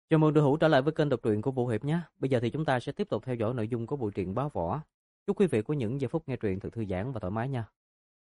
Chào mừng đội hữu trở lại với kênh đọc truyện của Vũ Hiệp nhé. Bây giờ thì chúng ta sẽ tiếp tục theo dõi nội dung của bộ truyện Bá Võ. Chúc quý vị có những giây phút nghe truyện thật thư giãn và thoải mái nha.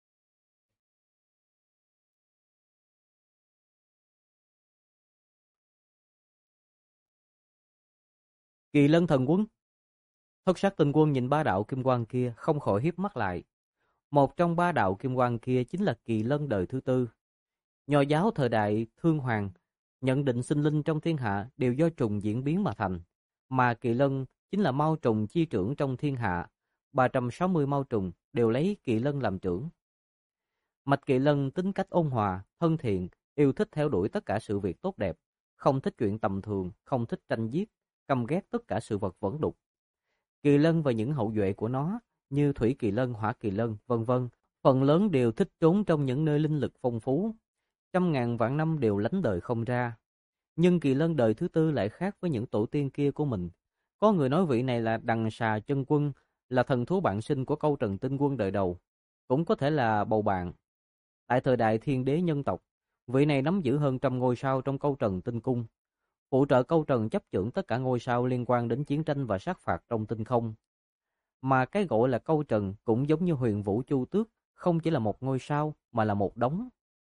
Kỳ Lân Thần Quân. Thất Sát Tinh Quân nhìn ba đạo kim quang kia không khỏi híp mắt lại. Một trong ba đạo kim quang kia chính là Kỳ Lân đời thứ tư. Nho giáo thời đại Thương Hoàng nhận định sinh linh trong thiên hạ đều do trùng diễn biến mà thành, mà Kỳ Lân chính là mao trùng chi trưởng trong thiên hạ. 360 mao trùng đều lấy Kỳ Lân làm trưởng. Mạch Kỳ Lân tính cách ôn hòa, thân thiện, yêu thích theo đuổi tất cả sự việc tốt đẹp, không thích chuyện tầm thường, không thích tranh giết, căm ghét tất cả sự vật vẫn đục. Kỳ Lân và những hậu duệ của nó như Thủy Kỳ Lân, Hỏa Kỳ Lân, vân vân, phần lớn đều thích trốn trong những nơi linh lực phong phú, trăm ngàn vạn năm đều lánh đời không ra. Nhưng Kỳ Lân đời thứ tư lại khác với những tổ tiên kia của mình. Có người nói vị này là Đằng Xà Chân Quân, là thần thú bạn sinh của Câu Trần Tinh Quân đời đầu, cũng có thể là bầu bạn. Tại thời đại thiên đế nhân tộc, vị này nắm giữ hơn trăm ngôi sao trong Câu Trần Tinh Cung, phụ trợ Câu Trần chấp chưởng tất cả ngôi sao liên quan đến chiến tranh và sát phạt trong tinh không. Mà cái gọi là Câu Trần cũng giống như Huyền Vũ Chu Tước, không chỉ là một ngôi sao mà là một đống.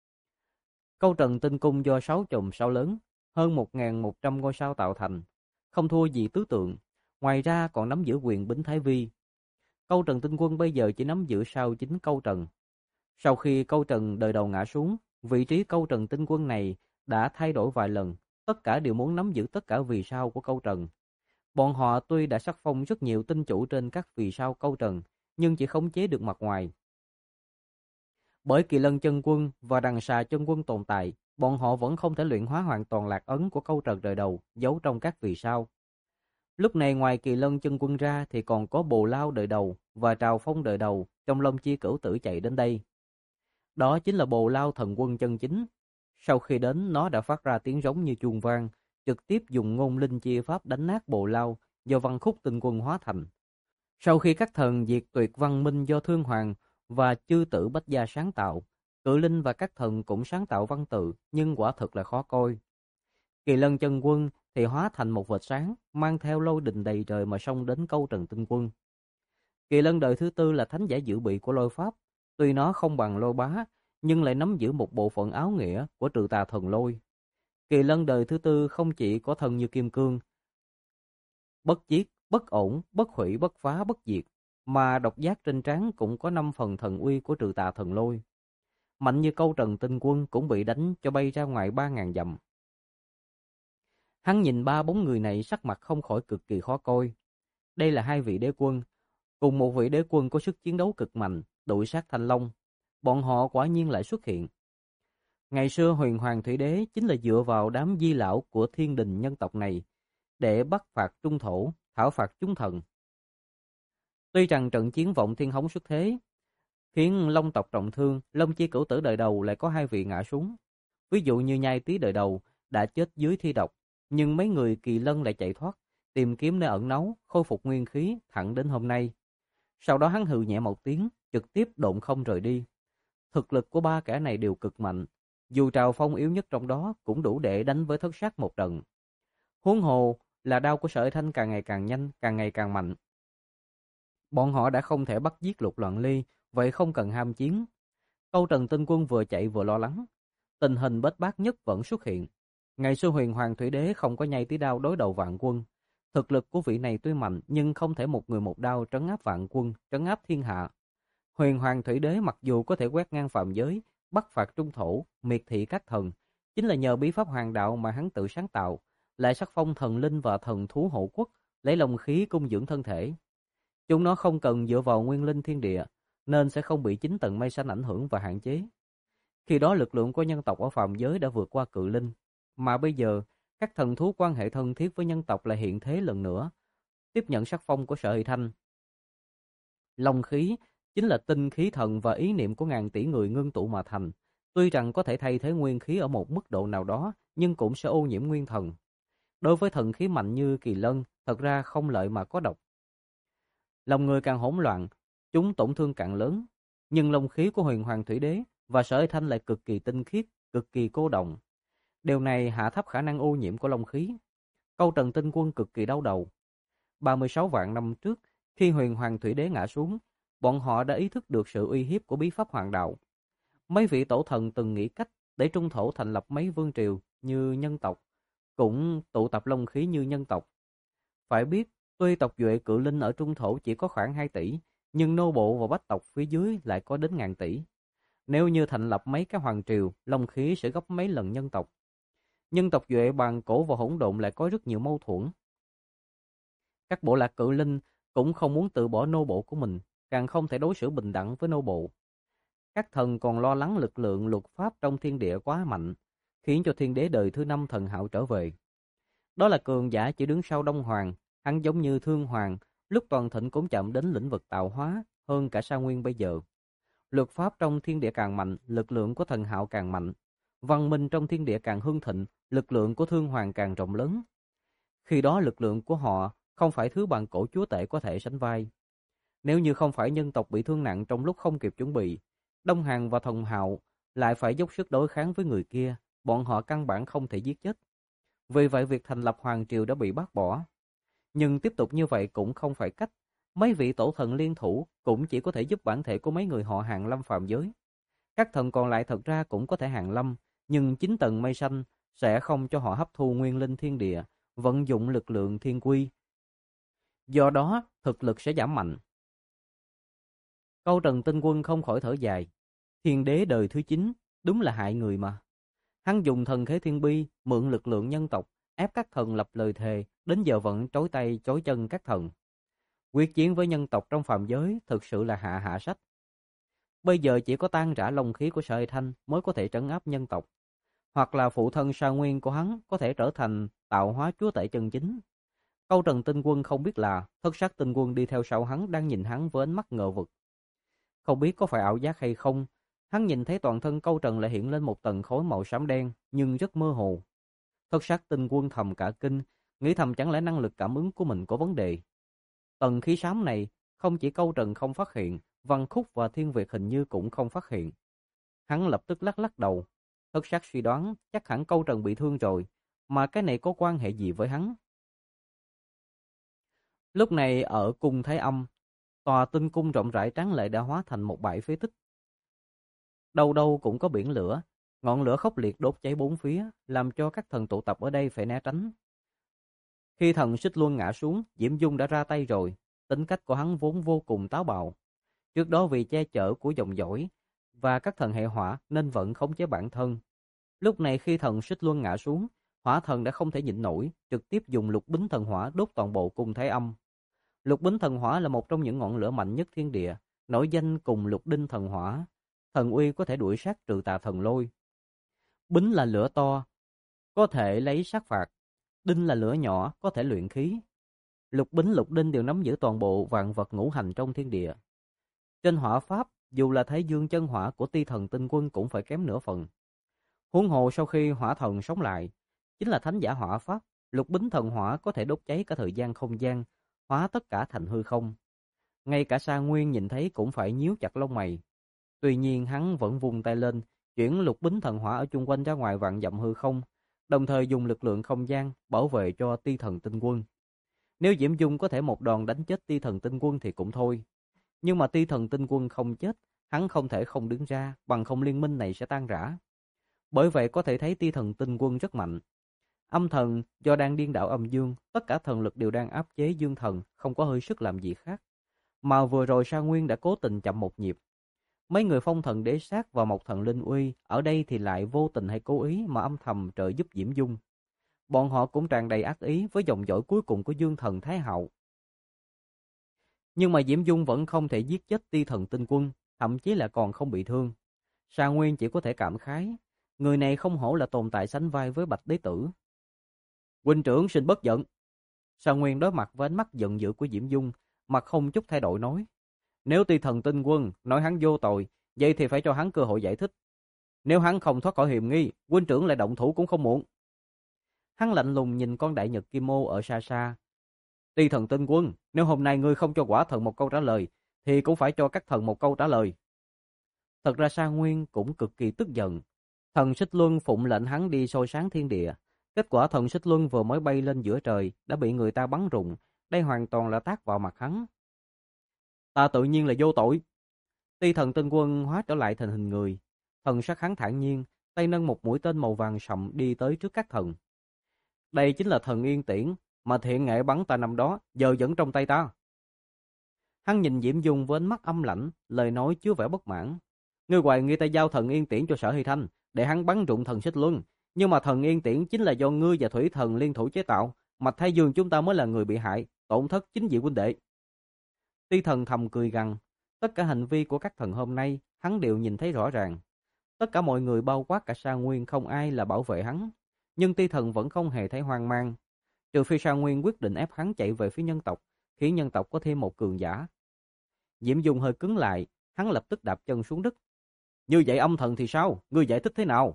Câu Trần Tinh Cung do 6 chùm sao lớn, hơn 1.100 ngôi sao tạo thành, không thua gì tứ tượng. Ngoài ra còn nắm giữ quyền bính Thái Vi. Câu Trần Tinh Quân bây giờ chỉ nắm giữ sao chính Câu Trần. Sau khi Câu Trần đời đầu ngã xuống, vị trí Câu Trần Tinh Quân này đã thay đổi vài lần, tất cả đều muốn nắm giữ tất cả vì sao của Câu Trần. Bọn họ tuy đã sắc phong rất nhiều tinh chủ trên các vì sao Câu Trần, nhưng chỉ khống chế được mặt ngoài. Bởi Kỳ Lân Chân Quân và Đằng Xà Chân Quân tồn tại, bọn họ vẫn không thể luyện hóa hoàn toàn lạc ấn của Câu Trần đời đầu giấu trong các vì sao. Lúc này ngoài Kỳ Lân Chân Quân ra thì còn có Bồ Lao đời đầu và Trào Phong đời đầu trong Long Chi Cửu Tử chạy đến đây. Đó chính là Bồ Lao thần quân chân chính. Sau khi đến, nó đã phát ra tiếng rống như chuông vang, trực tiếp dùng ngôn linh chia pháp đánh nát Bồ Lao do Văn Khúc Tinh Quân hóa thành. Sau khi các thần diệt tuyệt văn minh do Thương Hoàng và Chư Tử Bách Gia sáng tạo, Cự Linh và các thần cũng sáng tạo văn tự, nhưng quả thực là khó coi. Kỳ Lân Chân Quân thì hóa thành một vệt sáng, mang theo lôi đình đầy trời mà xông đến Câu Trần Tinh Quân. Kỳ Lân đời thứ tư là thánh giả dự bị của lôi pháp, tuy nó không bằng lôi bá, nhưng lại nắm giữ một bộ phận áo nghĩa của trừ tà thần lôi. Kỳ Lân đời thứ tư không chỉ có thân như kim cương, bất chiết, bất ổn, bất hủy, bất phá, bất diệt, mà độc giác trên trán cũng có 5 phần thần uy của trừ tà thần lôi. Mạnh như Câu Trần Tinh Quân cũng bị đánh cho bay ra ngoài 3.000 dặm. Hắn nhìn ba bóng người này sắc mặt không khỏi cực kỳ khó coi. Đây là hai vị đế quân, cùng một vị đế quân có sức chiến đấu cực mạnh, đội sát thanh long. Bọn họ quả nhiên lại xuất hiện. Ngày xưa Huyền Hoàng Thủy Đế chính là dựa vào đám di lão của thiên đình nhân tộc này để bắt phạt trung thổ, thảo phạt chúng thần. Tuy rằng trận chiến vọng thiên hống xuất thế, khiến Long tộc trọng thương, Long Chi Cửu Tử đời đầu lại có hai vị ngã xuống. Ví dụ như Nhai Tý đời đầu đã chết dưới thi độc, nhưng mấy người Kỳ Lân lại chạy thoát, tìm kiếm nơi ẩn náu, khôi phục nguyên khí thẳng đến hôm nay. Sau đó hắn hừ nhẹ một tiếng, trực tiếp độn không rời đi. Thực lực của ba kẻ này đều cực mạnh, dù Trào Phong yếu nhất trong đó cũng đủ để đánh với Thất Sát một trận. Huống hồ là đao của Sở Thanh càng ngày càng nhanh, càng ngày càng mạnh. Bọn họ đã không thể bắt giết Lục Loạn Ly, vậy không cần ham chiến. Câu Trần Tinh Quân vừa chạy vừa lo lắng, tình hình bết bát nhất vẫn xuất hiện. Ngày xưa Huyền Hoàng Thủy Đế không có Nhai Tí đao đối đầu vạn quân. Thực lực của vị này tuy mạnh nhưng không thể một người một đao trấn áp vạn quân, trấn áp thiên hạ. Huyền Hoàng Thủy Đế mặc dù có thể quét ngang phạm giới, bắt phạt trung thổ, miệt thị các thần, chính là nhờ bí pháp hoàng đạo mà hắn tự sáng tạo, lại sắc phong thần linh và thần thú hộ quốc, lấy long khí cung dưỡng thân thể. Chúng nó không cần dựa vào nguyên linh thiên địa, nên sẽ không bị chính tầng mây xanh ảnh hưởng và hạn chế. Khi đó lực lượng của nhân tộc ở phàm giới đã vượt qua cự linh, mà bây giờ các thần thú quan hệ thân thiết với nhân tộc lại hiện thế lần nữa, tiếp nhận sắc phong của Sở Hỷ Thanh. Long khí chính là tinh khí thần và ý niệm của ngàn tỷ người ngưng tụ mà thành. Tuy rằng có thể thay thế nguyên khí ở một mức độ nào đó, nhưng cũng sẽ ô nhiễm nguyên thần. Đối với thần khí mạnh như Kỳ Lân, thật ra không lợi mà có độc. Lòng người càng hỗn loạn, chúng tổn thương càng lớn. Nhưng long khí của Huyền Hoàng Thủy Đế và Sở Hỷ Thanh lại cực kỳ tinh khiết, cực kỳ cô động. Điều này hạ thấp khả năng ô nhiễm của long khí. Câu Trần Tinh Quân cực kỳ đau đầu. 36 vạn năm trước, khi Huyền Hoàng Thủy Đế ngã xuống, bọn họ đã ý thức được sự uy hiếp của bí pháp hoàng đạo. Mấy vị tổ thần từng nghĩ cách để Trung Thổ thành lập mấy vương triều như nhân tộc, cũng tụ tập long khí như nhân tộc. Phải biết, tuy tộc Duệ Cự Linh ở Trung Thổ chỉ có khoảng 2 tỷ, nhưng nô bộ và bách tộc phía dưới lại có đến ngàn tỷ. Nếu như thành lập mấy cái hoàng triều, long khí sẽ gấp mấy lần nhân tộc. Nhân tộc Duệ Bàn Cổ và Hỗn Độn lại có rất nhiều mâu thuẫn. Các bộ lạc Cự Linh cũng không muốn từ bỏ nô bộ của mình, càng không thể đối xử bình đẳng với nô bộ. Các thần còn lo lắng lực lượng luật pháp trong thiên địa quá mạnh, khiến cho thiên đế đời thứ 5 Thần Hạo trở về. Đó là cường giả chỉ đứng sau Đông Hoàng, hắn giống như Thương Hoàng, lúc toàn thịnh cũng chạm đến lĩnh vực tạo hóa hơn cả Sa Nguyên bây giờ. Luật pháp trong thiên địa càng mạnh, lực lượng của Thần Hạo càng mạnh. Văn minh trong thiên địa càng hưng thịnh, lực lượng của Thương Hoàng càng rộng lớn. Khi đó lực lượng của họ không phải thứ Bàn Cổ chúa tể có thể sánh vai. Nếu như không phải nhân tộc bị thương nặng trong lúc không kịp chuẩn bị, Đông Hàn và Thần Hạo lại phải dốc sức đối kháng với người kia, bọn họ căn bản không thể giết chết. Vì vậy việc thành lập hoàng triều đã bị bác bỏ. Nhưng tiếp tục như vậy cũng không phải cách. Mấy vị tổ thần liên thủ cũng chỉ có thể giúp bản thể của mấy người họ hàng lâm phàm giới. Các thần còn lại thật ra cũng có thể hàng lâm, nhưng 9 tầng mây xanh sẽ không cho họ hấp thu nguyên linh thiên địa, vận dụng lực lượng thiên quy. Do đó, thực lực sẽ giảm mạnh. Câu Trần Tinh Quân không khỏi thở dài. Thiên đế đời thứ 9, đúng là hại người mà. Hắn dùng thần khế thiên bi, mượn lực lượng nhân tộc, ép các thần lập lời thề, đến giờ vẫn trói tay trói chân các thần. Quyết chiến với nhân tộc trong phàm giới thực sự là hạ sách. Bây giờ chỉ có tan rã long khí của Sợi Thanh mới có thể trấn áp nhân tộc. Hoặc là phụ thân Sa Nguyên của hắn có thể trở thành tạo hóa chúa tể chân chính. Câu Trần Tinh Quân không biết là Thất Sát Tinh Quân đi theo sau hắn đang nhìn hắn với ánh mắt ngờ vực. Không biết có phải ảo giác hay không, hắn nhìn thấy toàn thân Câu Trần lại hiện lên một tầng khối màu xám đen nhưng rất mơ hồ. Thất Sát Tinh Quân thầm cả kinh, nghĩ thầm chẳng lẽ năng lực cảm ứng của mình có vấn đề. Tầng khí xám này không chỉ Câu Trần không phát hiện, Văn Khúc và Thiên Việt hình như cũng không phát hiện. Hắn lập tức lắc lắc đầu. Thất Sát suy đoán chắc hẳn Câu Trần bị thương rồi, mà cái này có quan hệ gì với hắn? Lúc này ở cung Thái Âm, tòa tinh cung rộng rãi tráng lệ đã hóa thành một bãi phế tích. Đâu đâu cũng có biển lửa, ngọn lửa khốc liệt đốt cháy bốn phía, làm cho các thần tụ tập ở đây phải né tránh. Khi thần Xích Luân ngã xuống, Diễm Dung đã ra tay rồi, tính cách của hắn vốn vô cùng táo bạo. Trước đó vì che chở của dòng dõi và các thần hệ hỏa nên vẫn khống chế bản thân. Lúc này khi thần Xích Luân ngã xuống, hỏa thần đã không thể nhịn nổi, trực tiếp dùng lục bính thần hỏa đốt toàn bộ cung Thái Âm. Lục bính thần hỏa là một trong những ngọn lửa mạnh nhất thiên địa, nổi danh cùng lục đinh thần hỏa. Thần uy có thể đuổi sát trừ tà thần lôi. Bính là lửa to, có thể lấy sát phạt. Đinh là lửa nhỏ, có thể luyện khí. Lục bính lục đinh đều nắm giữ toàn bộ vạn vật ngũ hành trong thiên địa. Trên hỏa pháp, dù là Thái Dương chân hỏa của Ti Thần Tinh Quân cũng phải kém nửa phần. Huống hồ sau khi hỏa thần sống lại, chính là thánh giả hỏa pháp, lục bính thần hỏa có thể đốt cháy cả thời gian không gian, hóa tất cả thành hư không. Ngay cả Sa Nguyên nhìn thấy cũng phải nhíu chặt lông mày. Tuy nhiên hắn vẫn vung tay lên, chuyển lục bính thần hỏa ở chung quanh ra ngoài vạn dặm hư không, đồng thời dùng lực lượng không gian bảo vệ cho Ti Thần Tinh Quân. Nếu Diễm Dung có thể một đòn đánh chết Ti Thần Tinh Quân thì cũng thôi. Nhưng mà Ti Thần Tinh Quân không chết, hắn không thể không đứng ra, bằng không liên minh này sẽ tan rã. Bởi vậy có thể thấy Ti Thần Tinh Quân rất mạnh. Âm thần do đang điên đảo âm dương, tất cả thần lực đều đang áp chế dương thần, không có hơi sức làm gì khác. Mà vừa rồi Sa Nguyên đã cố tình chậm một nhịp. Mấy người Phong Thần Đế Sát và Mộc Thần Linh Uy ở đây thì lại vô tình hay cố ý mà âm thầm trợ giúp Diễm Dung. Bọn họ cũng tràn đầy ác ý với dòng dõi cuối cùng của Dương Thần Thái Hạo. Nhưng mà Diễm Dung vẫn không thể giết chết Ti Thần Tinh Quân, thậm chí là còn không bị thương. Sa Nguyên chỉ có thể cảm khái, người này không hổ là tồn tại sánh vai với Bạch Đế Tử. Huynh trưởng xin bất giận. Sa Nguyên đối mặt với ánh mắt giận dữ của Diễm Dung, mặt không chút thay đổi nói. Nếu Ti Thần Tinh Quân nói hắn vô tội, vậy thì phải cho hắn cơ hội giải thích. Nếu hắn không thoát khỏi hiểm nghi, huynh trưởng lại động thủ cũng không muộn. Hắn lạnh lùng nhìn con đại nhật kim ô ở xa xa. Ti Thần Tinh Quân, nếu hôm nay ngươi không cho quả thần một câu trả lời, thì cũng phải cho các thần một câu trả lời. Thật ra Sa Nguyên cũng cực kỳ tức giận. Thần Xích Luân phụng lệnh hắn đi soi sáng thiên địa, Kết quả thần xích luân vừa mới bay lên giữa trời đã bị người ta bắn rụng, đây hoàn toàn là tát vào mặt hắn. Ta tự nhiên là vô tội. Ti thần tinh quân hóa trở lại thành hình người, thần sắc hắn thản nhiên, tay nâng một mũi tên màu vàng sậm đi tới trước các thần. Đây chính là thần yên tiễn mà thiện nghệ bắn ta năm đó, giờ vẫn trong tay ta. Hắn nhìn Diễm Dung với ánh mắt âm lãnh, lời nói chứa vẻ bất mãn. Ngươi hoài nghi ta giao thần yên tiễn cho Sở Hy Thanh, để hắn bắn rụng thần xích luân, nhưng mà thần yên tiễn chính là do ngươi và thủy thần liên thủ chế tạo, Mạch Thái Dương chúng ta mới là người bị hại, tổn thất chính vị huynh đệ. Ti thần thầm cười gằn, tất cả hành vi của các thần hôm nay, hắn đều nhìn thấy rõ ràng. Tất cả mọi người bao quát cả Sa Nguyên không ai là bảo vệ hắn, nhưng Ti thần vẫn không hề thấy hoang mang, trừ phi Sa Nguyên quyết định ép hắn chạy về phía nhân tộc, khiến nhân tộc có thêm một cường giả. Diễm Dung hơi cứng lại, hắn lập tức đạp chân xuống đất. Như vậy âm thần thì sao? Ngươi giải thích thế nào?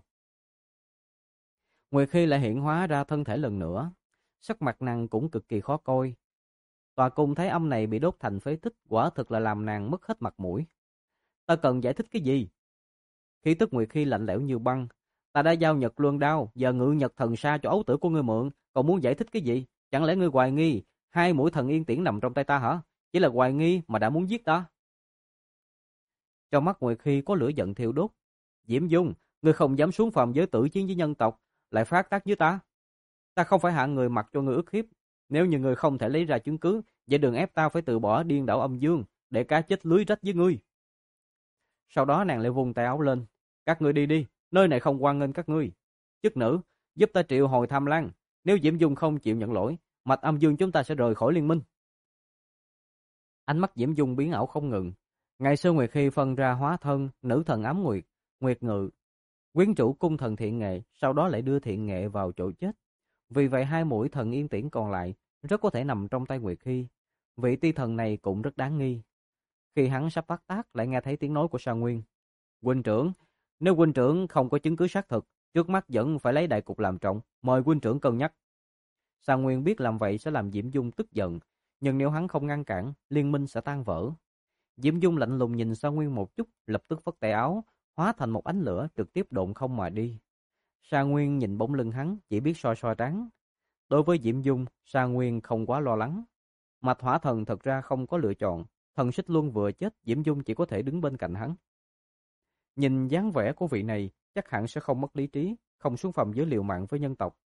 Nguyệt Khi lại hiện hóa ra thân thể lần nữa, sắc mặt nàng cũng cực kỳ khó coi. Tòa cung thấy âm này bị đốt thành phế tích, quả thực là làm nàng mất hết mặt mũi. Ta cần giải thích cái gì? Khí tức Nguyệt Khi lạnh lẽo như băng. Ta đã giao Nhật Luân Đao và Ngự Nhật Thần Sa cho ấu tử của ngươi mượn, còn muốn giải thích cái gì? Chẳng lẽ ngươi hoài nghi hai mũi thần yên tiễn nằm trong tay ta hả? Chỉ là hoài nghi mà đã muốn giết ta. Trong mắt Nguyệt Khi có lửa giận thiêu đốt. Diễm Dung, ngươi không dám xuống phàm giới tử chiến với nhân tộc, lại phát tác với ta. Ta không phải hạ người mặc cho ngươi ức hiếp. Nếu như ngươi không thể lấy ra chứng cứ, vậy đừng ép ta phải từ bỏ điên đảo âm dương, để cá chết lưới rách với ngươi. Sau đó nàng lại vung tay áo lên. Các ngươi đi đi, nơi này không hoan nghênh các ngươi. Chức nữ, giúp ta triệu hồi Tham Lang. Nếu Diễm Dung không chịu nhận lỗi, Mạch Âm Dương chúng ta sẽ rời khỏi liên minh. Ánh mắt Diễm Dung biến ảo không ngừng. Ngày xưa Nguyệt Khi phân ra hóa thân, nữ thần ám nguyệt, Nguyệt Ngự, quyến chủ cung thần Thiện Nghệ, sau đó lại đưa Thiện Nghệ vào chỗ chết. Vì vậy hai mũi thần yên tiễn còn lại rất có thể nằm trong tay Nguyệt Khi. Vị ti thần này cũng rất đáng nghi. Khi hắn sắp phát tác lại nghe thấy tiếng nói của Sa Nguyên. Huynh trưởng, nếu huynh trưởng không có chứng cứ xác thực, trước mắt vẫn phải lấy đại cục làm trọng, mời huynh trưởng cân nhắc. Sa Nguyên biết làm vậy sẽ làm Diễm Dung tức giận, nhưng nếu hắn không ngăn cản, liên minh sẽ tan vỡ. Diễm Dung lạnh lùng nhìn Sa Nguyên một chút, lập tức phất tay áo, hóa thành một ánh lửa trực tiếp độn không mà đi. Sa Nguyên nhìn bóng lưng hắn, chỉ biết soi soi trắng. Đối với Diễm Dung, Sa Nguyên không quá lo lắng. Mạch Hỏa Thần thật ra không có lựa chọn, thần xích luân vừa chết, Diễm Dung chỉ có thể đứng bên cạnh hắn. Nhìn dáng vẻ của vị này, chắc hẳn sẽ không mất lý trí, không xuống phàm giới liều mạng với nhân tộc.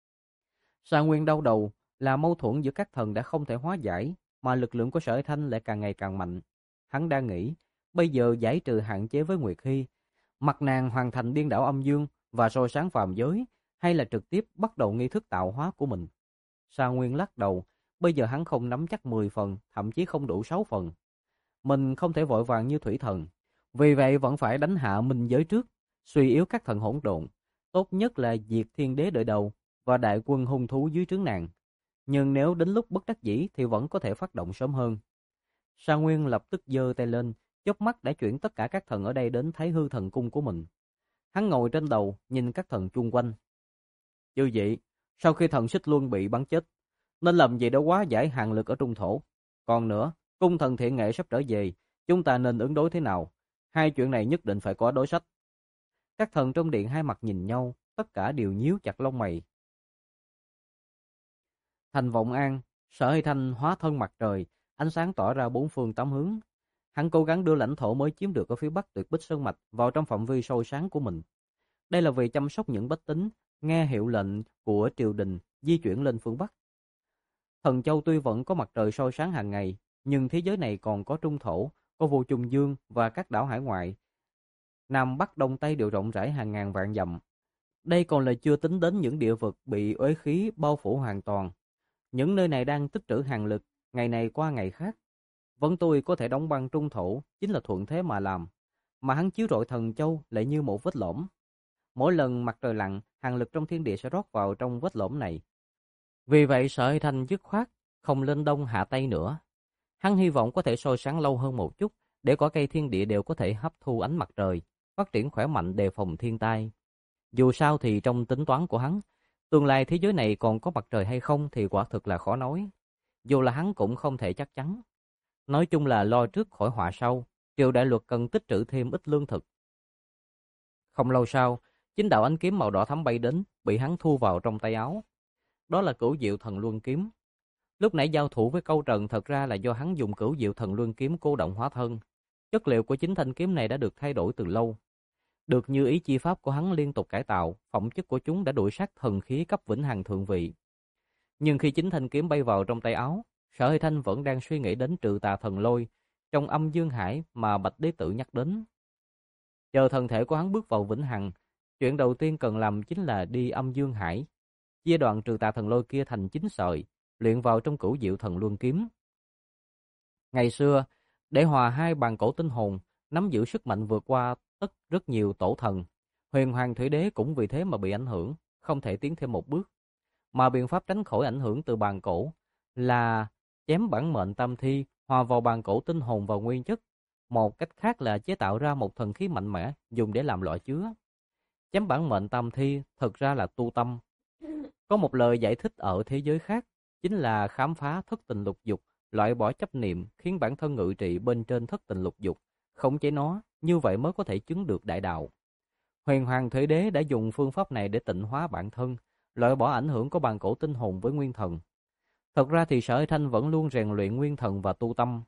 Sa Nguyên đau đầu là mâu thuẫn giữa các thần đã không thể hóa giải, mà lực lượng của Sở Thanh lại càng ngày càng mạnh. Hắn đang nghĩ, bây giờ giải trừ hạn chế với Nguyệt Hy, mặt nàng hoàn thành điên đảo âm dương và soi sáng phàm giới, hay là trực tiếp bắt đầu nghi thức tạo hóa của mình. Sa Nguyên lắc đầu, bây giờ hắn không nắm chắc 10 phần, thậm chí không đủ 6 phần. Mình không thể vội vàng như thủy thần, vì vậy vẫn phải đánh hạ minh giới trước, suy yếu các thần hỗn độn. Tốt nhất là diệt thiên đế đời đầu và đại quân hung thú dưới trướng nàng. Nhưng nếu đến lúc bất đắc dĩ thì vẫn có thể phát động sớm hơn. Sa Nguyên lập tức giơ tay lên, chớp mắt đã chuyển tất cả các thần ở đây đến Thái Hư thần cung của mình. Hắn ngồi trên đầu, nhìn các thần chung quanh. Như vậy, sau khi thần xích luân bị bắn chết, nên làm gì đó hóa giải hàng lực ở trung thổ. Còn nữa, cung thần Thiện Nghệ sắp trở về, chúng ta nên ứng đối thế nào? Hai chuyện này nhất định phải có đối sách. Các thần trong điện hai mặt nhìn nhau, tất cả đều nhíu chặt lông mày. Thành Vọng An, Sở Hy Thanh hóa thân mặt trời, ánh sáng tỏa ra bốn phương tám hướng. Hắn cố gắng đưa lãnh thổ mới chiếm được ở phía bắc Tuyệt Bích Sơn Mạch vào trong phạm vi soi sáng của mình. Đây là vì chăm sóc những bách tính, nghe hiệu lệnh của triều đình di chuyển lên phương bắc. Thần Châu tuy vẫn có mặt trời soi sáng hàng ngày, nhưng thế giới này còn có Trung Thổ, có Vô Trung Dương và các đảo hải ngoại. Nam Bắc Đông Tây đều rộng rãi hàng ngàn vạn dặm. Đây còn là chưa tính đến những địa vực bị uế khí bao phủ hoàn toàn. Những nơi này đang tích trữ hàng lực, ngày này qua ngày khác. Vẫn tôi có thể đóng băng Trung Thổ, chính là thuận thế mà làm. Mà hắn chiếu rọi Thần Châu lại như một vết lõm. Mỗi lần mặt trời lặn, hàng lực trong thiên địa sẽ rót vào trong vết lõm này. Vì vậy Sở Hy Thanh dứt khoát, không lên đông hạ tây nữa. Hắn hy vọng có thể soi sáng lâu hơn một chút, để cỏ cây thiên địa đều có thể hấp thu ánh mặt trời, phát triển khỏe mạnh đề phòng thiên tai. Dù sao thì trong tính toán của hắn, tương lai thế giới này còn có mặt trời hay không thì quả thực là khó nói. Dù là hắn cũng không thể chắc chắn. Nói chung là lo trước khỏi họa sau, triều đại luật cần tích trữ thêm ít lương thực. Không lâu sau, Chính đạo ánh kiếm màu đỏ thắm bay đến, bị hắn thu vào trong tay áo. Đó là Cửu Diệu Thần Luân kiếm. Lúc nãy giao thủ với Câu Trần thật ra là do hắn dùng Cửu Diệu Thần Luân kiếm cô động hóa thân. Chất liệu của chính thanh kiếm này đã được thay đổi từ lâu. Được như ý chi pháp của hắn liên tục cải tạo, phẩm chất của chúng đã đuổi sát thần khí cấp vĩnh hằng thượng vị. Nhưng khi chính thanh kiếm bay vào trong tay áo, Sở Hơi Thanh vẫn đang suy nghĩ đến Trừ Tà Thần Lôi trong Âm Dương Hải mà Bạch Đế Tử nhắc đến. Chờ thân thể của hắn bước vào vĩnh hằng, chuyện đầu tiên cần làm chính là đi Âm Dương Hải, chia đoạn Trừ Tà Thần Lôi kia thành 9 sợi, luyện vào trong Cửu Diệu Thần Luân kiếm. Ngày xưa, để hòa hai bàn cổ tinh hồn, nắm giữ sức mạnh vượt qua rất nhiều tổ thần, Huyền Hoàng Thủy Đế cũng vì thế mà bị ảnh hưởng, không thể tiến thêm một bước. Mà biện pháp tránh khỏi ảnh hưởng từ bàn cổ là chém bản mệnh tam thi hòa vào bàn cổ tinh hồn vào nguyên chất. Một cách khác là chế tạo ra một thần khí mạnh mẽ dùng để làm loại chứa. Chém bản mệnh tam thi thật ra là tu tâm. Có một lời giải thích ở thế giới khác, chính là khám phá thất tình lục dục, loại bỏ chấp niệm, khiến bản thân ngự trị bên trên thất tình lục dục, khống chế nó, như vậy mới có thể chứng được đại đạo. Huyền Hoàng Thủy Đế đã dùng phương pháp này để tịnh hóa bản thân, loại bỏ ảnh hưởng của bàn cổ tinh hồn với nguyên thần. Thật ra thì Sở Hơi Thanh vẫn luôn rèn luyện nguyên thần và tu tâm.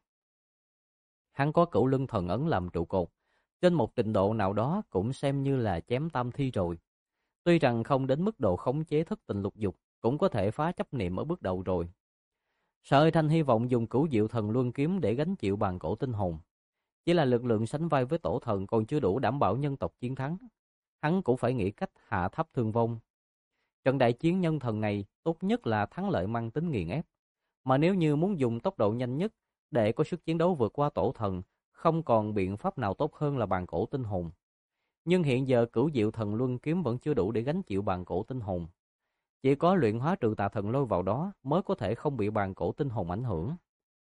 Hắn có Cửu Lưng Thần Ấn làm trụ cột, trên một trình độ nào đó cũng xem như là chém tam thi rồi. Tuy rằng không đến mức độ khống chế thất tình lục dục, cũng có thể phá chấp niệm ở bước đầu rồi. Sở Hơi Thanh hy vọng dùng Cửu Diệu Thần Luân kiếm để gánh chịu bàn cổ tinh hồn. Chỉ là lực lượng sánh vai với tổ thần còn chưa đủ đảm bảo nhân tộc chiến thắng. Hắn cũng phải nghĩ cách hạ thấp thương vong. Trận đại chiến nhân thần này tốt nhất là thắng lợi mang tính nghiền ép. Mà nếu như muốn dùng tốc độ nhanh nhất để có sức chiến đấu vượt qua tổ thần, không còn biện pháp nào tốt hơn là bàn cổ tinh hồn. Nhưng hiện giờ Cửu Diệu Thần Luân kiếm vẫn chưa đủ để gánh chịu bàn cổ tinh hồn. Chỉ có luyện hóa Trừ Tà Thần Lôi vào đó mới có thể không bị bàn cổ tinh hồn ảnh hưởng.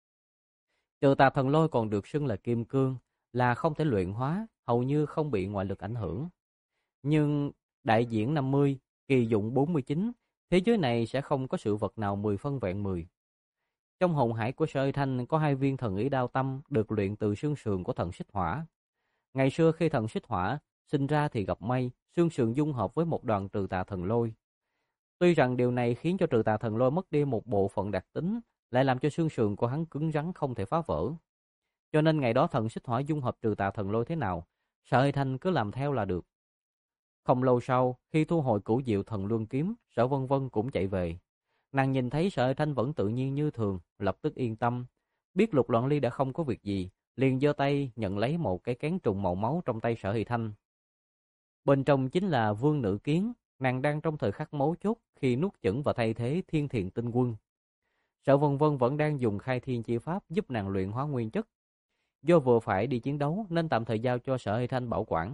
Trừ Tà Thần Lôi còn được xưng là kim cương, là không thể luyện hóa, hầu như không bị ngoại lực ảnh hưởng. Nhưng đại diễn 50, kỳ dụng 49, thế giới này sẽ không có sự vật nào 10 phân vẹn 10. Trong hồn hải của Sở Hơi Thanh có 2 viên thần ý đao tâm được luyện từ xương sườn của thần xích hỏa. Ngày xưa khi thần xích hỏa sinh ra thì gặp may, xương sườn dung hợp với một đoàn Trừ Tà Thần Lôi. Tuy rằng điều này khiến cho Trừ Tà Thần Lôi mất đi một bộ phận đặc tính, lại làm cho xương sườn của hắn cứng rắn không thể phá vỡ. Cho nên ngày đó thần xích hỏa dung hợp Trừ Tà Thần Lôi thế nào, Sở Hơi Thanh cứ làm theo là được. Không lâu sau, khi thu hồi Cửu Diệu Thần Luân kiếm, Sở Vân Vân cũng chạy về. Nàng nhìn thấy Sở Hơi Thanh vẫn tự nhiên như thường, lập tức yên tâm. Biết Lục Loạn Ly đã không có việc gì, liền giơ tay nhận lấy một cái kén trùng màu máu trong tay Sở Hơi Thanh. Bên trong chính là Vương Nữ Kiến, nàng đang trong thời khắc mấu chốt khi nuốt chửng và thay thế Thiên Thiện Tinh Quân. Sở Vân Vân vẫn đang dùng Khai Thiên chi pháp giúp nàng luyện hóa nguyên chất. Do vừa phải đi chiến đấu nên tạm thời giao cho Sở Hơi Thanh bảo quản.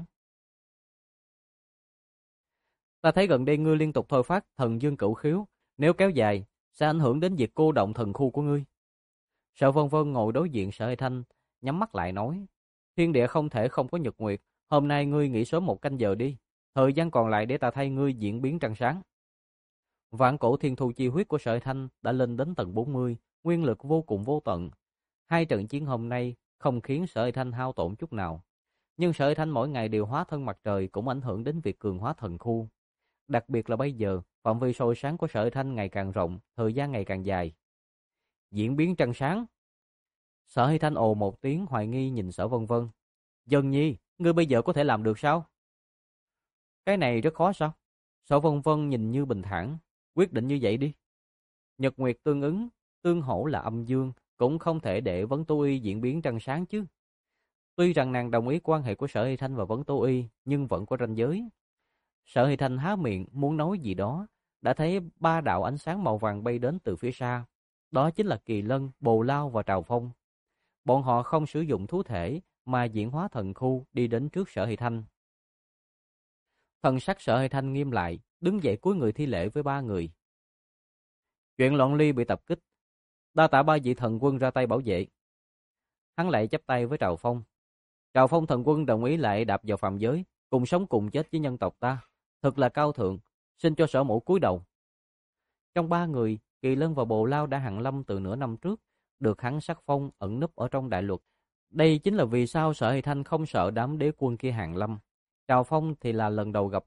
Ta thấy gần đây ngươi liên tục thôi phát thần dương cửu khiếu, nếu kéo dài sẽ ảnh hưởng đến việc cô động thần khu của ngươi. Sở Vân Vân ngồi đối diện Sở Hơi Thanh, nhắm mắt lại nói: Thiên địa không thể không có nhật nguyệt, hôm nay ngươi nghỉ sớm 1 canh giờ đi, thời gian còn lại để ta thay ngươi diễn biến trăng sáng. Vạn cổ thiên thu chi huyết của Sở Hơi Thanh đã lên đến tầng 40, nguyên lực vô cùng vô tận. 2 trận chiến hôm nay không khiến Sở Hơi Thanh hao tổn chút nào, nhưng Sở Hơi Thanh mỗi ngày đều hóa thân mặt trời cũng ảnh hưởng đến việc cường hóa thần khu. Đặc biệt là bây giờ, phạm vi soi sáng của Sở Hơi Thanh ngày càng rộng, thời gian ngày càng dài. Diễn biến trăng sáng. Sở Hơi Thanh ồ một tiếng hoài nghi nhìn Sở Vân Vân. Dân Nhi, ngươi bây giờ có thể làm được sao? Cái này rất khó sao? Sở Vân Vân nhìn như bình thản. Quyết định như vậy đi. Nhật nguyệt tương ứng, tương hỗ là âm dương, cũng không thể để Vấn Tô Y diễn biến trăng sáng chứ. Tuy rằng nàng đồng ý quan hệ của Sở Hơi Thanh và Vấn Tô Y, nhưng vẫn có ranh giới. Sở Hơi Thanh há miệng muốn nói gì đó, đã thấy 3 đạo ánh sáng màu vàng bay đến từ phía xa. Đó chính là Kỳ Lân, Bồ Lao và Trào Phong. Bọn họ không sử dụng thú thể mà diễn hóa thần khu đi đến trước Sở Hơi Thanh. Thần sắc Sở Hơi Thanh nghiêm lại, đứng dậy cúi người thi lễ với 3 người. Chuyện Loạn Ly bị tập kích, đa tạ 3 vị thần quân ra tay bảo vệ. Hắn lại chắp tay với Trào Phong. Trào Phong thần quân đồng ý lại đạp vào phàm giới, cùng sống cùng chết với nhân tộc ta, thật là cao thượng, xin cho Sở mẫu cúi đầu. Trong 3 người, Kỳ Lân và Bồ Lao đã hàn lâm từ nửa năm trước, được hắn sắc phong ẩn núp ở trong đại luật. Đây chính là vì sao Sở Hơi Thanh không sợ đám đế quân kia hàn lâm. Trào Phong thì là lần đầu gặp mặt,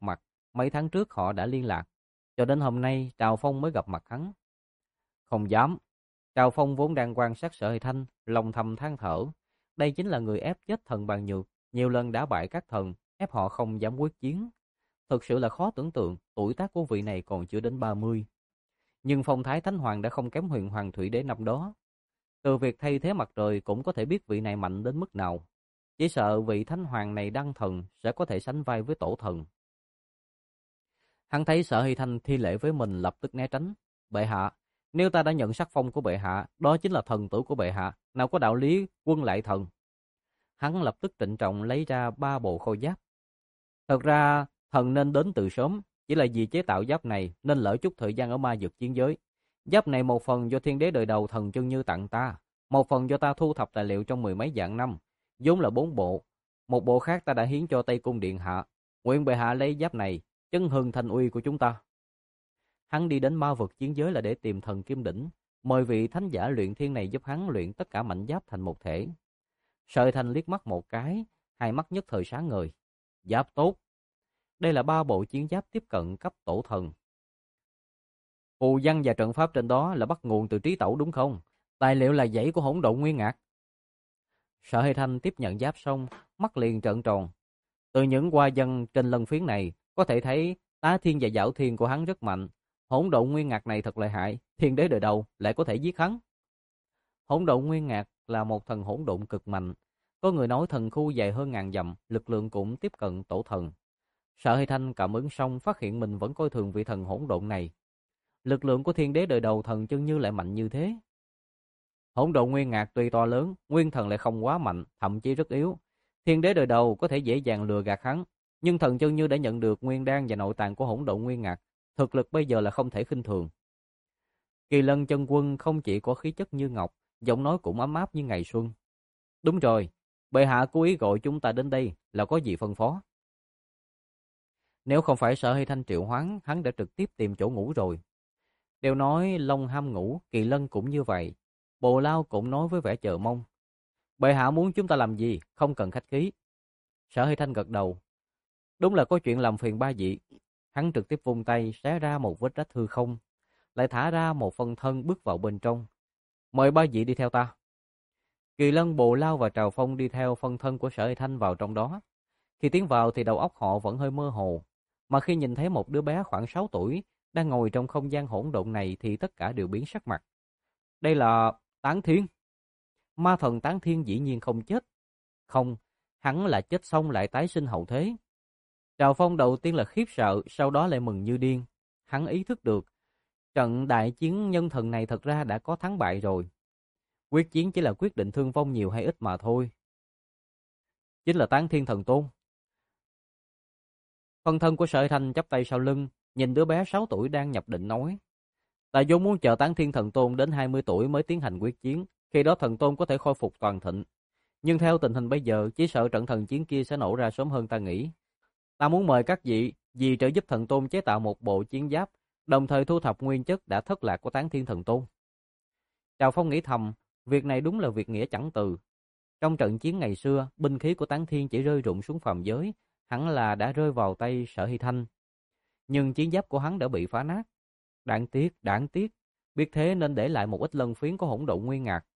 mấy tháng trước họ đã liên lạc, cho đến hôm nay Trào Phong mới gặp mặt hắn. Không dám. Trào Phong vốn đang quan sát Sở Hệ Thanh, lòng thầm than thở. Đây chính là người ép chết thần Bàn Nhược, nhiều lần đã bại các thần, ép họ không dám quyết chiến. Thực sự là khó tưởng tượng, tuổi tác của vị này còn chưa đến 30. Nhưng phong thái Thánh Hoàng đã không kém Huyền Hoàng Thủy Đế năm đó. Từ việc thay thế mặt trời cũng có thể biết vị này mạnh đến mức nào. Chỉ sợ vị Thánh Hoàng này đăng thần sẽ có thể sánh vai với tổ thần. Hắn thấy Sở Hy Thanh thi lễ với mình lập tức né tránh. Bệ hạ, nếu ta đã nhận sắc phong của bệ hạ, đó chính là thần tử của bệ hạ, nào có đạo lý quân lại thần. Hắn lập tức trịnh trọng lấy ra 3 bộ khôi giáp. Thật ra, thần nên đến từ sớm, chỉ là vì chế tạo giáp này nên lỡ chút thời gian ở ma dược chiến giới. Giáp này một phần do thiên đế đời đầu thần Chân Như tặng ta, một phần do ta thu thập tài liệu trong mười mấy vạn năm, vốn là 4 bộ. Một bộ khác ta đã hiến cho Tây Cung Điện Hạ. Nguyện bệ hạ lấy giáp này, chấn hưng thành uy của chúng ta. Hắn đi đến ma vực chiến giới là để tìm thần Kim Đỉnh, mời vị thánh giả luyện thiên này giúp hắn luyện tất cả mảnh giáp thành một thể. Sợi Thành liếc mắt một cái, hai mắt nhất thời sáng ngời. Giáp tốt. Đây là 3 bộ chiến giáp tiếp cận cấp tổ thần. Phù văn và trận pháp trên đó là bắt nguồn từ Trí Tẩu đúng không? Tài liệu là dãy của Hỗn Độn Nguyên Ngạc. Sở Hệ Thanh tiếp nhận giáp xong, mắt liền trợn tròn. Từ những hoa văn trên lân phiến này, có thể thấy Tá Thiên và Dạo Thiên của hắn rất mạnh. Hỗn Độn Nguyên Ngạc này thật lợi hại, thiên đế đời đầu lại có thể giết hắn. Hỗn Độn Nguyên Ngạc là một thần hỗn độn cực mạnh. Có người nói thần khu dài hơn 1000 dặm, lực lượng cũng tiếp cận tổ thần. Sở Hệ Thanh cảm ứng xong phát hiện mình vẫn coi thường vị thần hỗn độn này. Lực lượng của thiên đế đời đầu thần Chân Như lại mạnh như thế. Hỗn Độn Nguyên Ngạc tuy to lớn, nguyên thần lại không quá mạnh, thậm chí rất yếu. Thiên đế đời đầu có thể dễ dàng lừa gạt hắn, nhưng thần Chân Như đã nhận được nguyên đan và nội tạng của Hỗn Độn Nguyên Ngạc, thực lực bây giờ là không thể khinh thường. Kỳ Lân Chân Quân không chỉ có khí chất như ngọc, giọng nói cũng ấm áp như ngày xuân. Đúng rồi, bệ hạ cố ý gọi chúng ta đến đây là có gì phân phó? Nếu không phải Sở Hy Thanh triệu hoán, hắn đã trực tiếp tìm chỗ ngủ rồi. Đều nói Long ham ngủ, Kỳ Lân cũng như vậy. Bồ Lao cũng nói với vẻ chờ mong. Bệ hạ muốn chúng ta làm gì, không cần khách khí. Sở Hy Thanh gật đầu. Đúng là có chuyện làm phiền ba vị. Hắn trực tiếp vung tay xé ra một vết rách hư không, lại thả ra một phân thân bước vào bên trong. Mời ba vị đi theo ta. Kỳ Lân, Bồ Lao và Trào Phong đi theo phân thân của Sở Hy Thanh vào trong đó. Khi tiến vào thì đầu óc họ vẫn hơi mơ hồ, mà khi nhìn thấy một đứa bé khoảng 6 tuổi đang ngồi trong không gian hỗn độn này thì tất cả đều biến sắc mặt. Đây là Tán Thiên. Ma thần Tán Thiên dĩ nhiên không chết. Không, hắn là chết xong lại tái sinh hậu thế. Trào Phong đầu tiên là khiếp sợ, sau đó lại mừng như điên. Hắn ý thức được, trận đại chiến nhân thần này thật ra đã có thắng bại rồi. Quyết chiến chỉ là quyết định thương vong nhiều hay ít mà thôi. Chính là Tán Thiên Thần Tôn. Phân thân của Sở Thanh chắp tay sau lưng, nhìn đứa bé 6 tuổi đang nhập định nói. Ta vốn muốn chờ Tán Thiên Thần Tôn đến 20 tuổi mới tiến hành quyết chiến, khi đó Thần Tôn có thể khôi phục toàn thịnh. Nhưng theo tình hình bây giờ, chỉ sợ trận thần chiến kia sẽ nổ ra sớm hơn ta nghĩ. Ta muốn mời các vị vì trợ giúp Thần Tôn chế tạo một bộ chiến giáp, đồng thời thu thập nguyên chất đã thất lạc của Tán Thiên Thần Tôn. Trào Phong nghĩ thầm, việc này đúng là việc nghĩa chẳng từ. Trong trận chiến ngày xưa, binh khí của Tán Thiên chỉ rơi rụng xuống phàm giới, hẳn là đã rơi vào tay Sở Hy Thanh. Nhưng chiến giáp của hắn đã bị phá nát. Đáng tiếc, biết thế nên để lại một ít lân phiến của Hỗn Độn Nguyên Ngạc.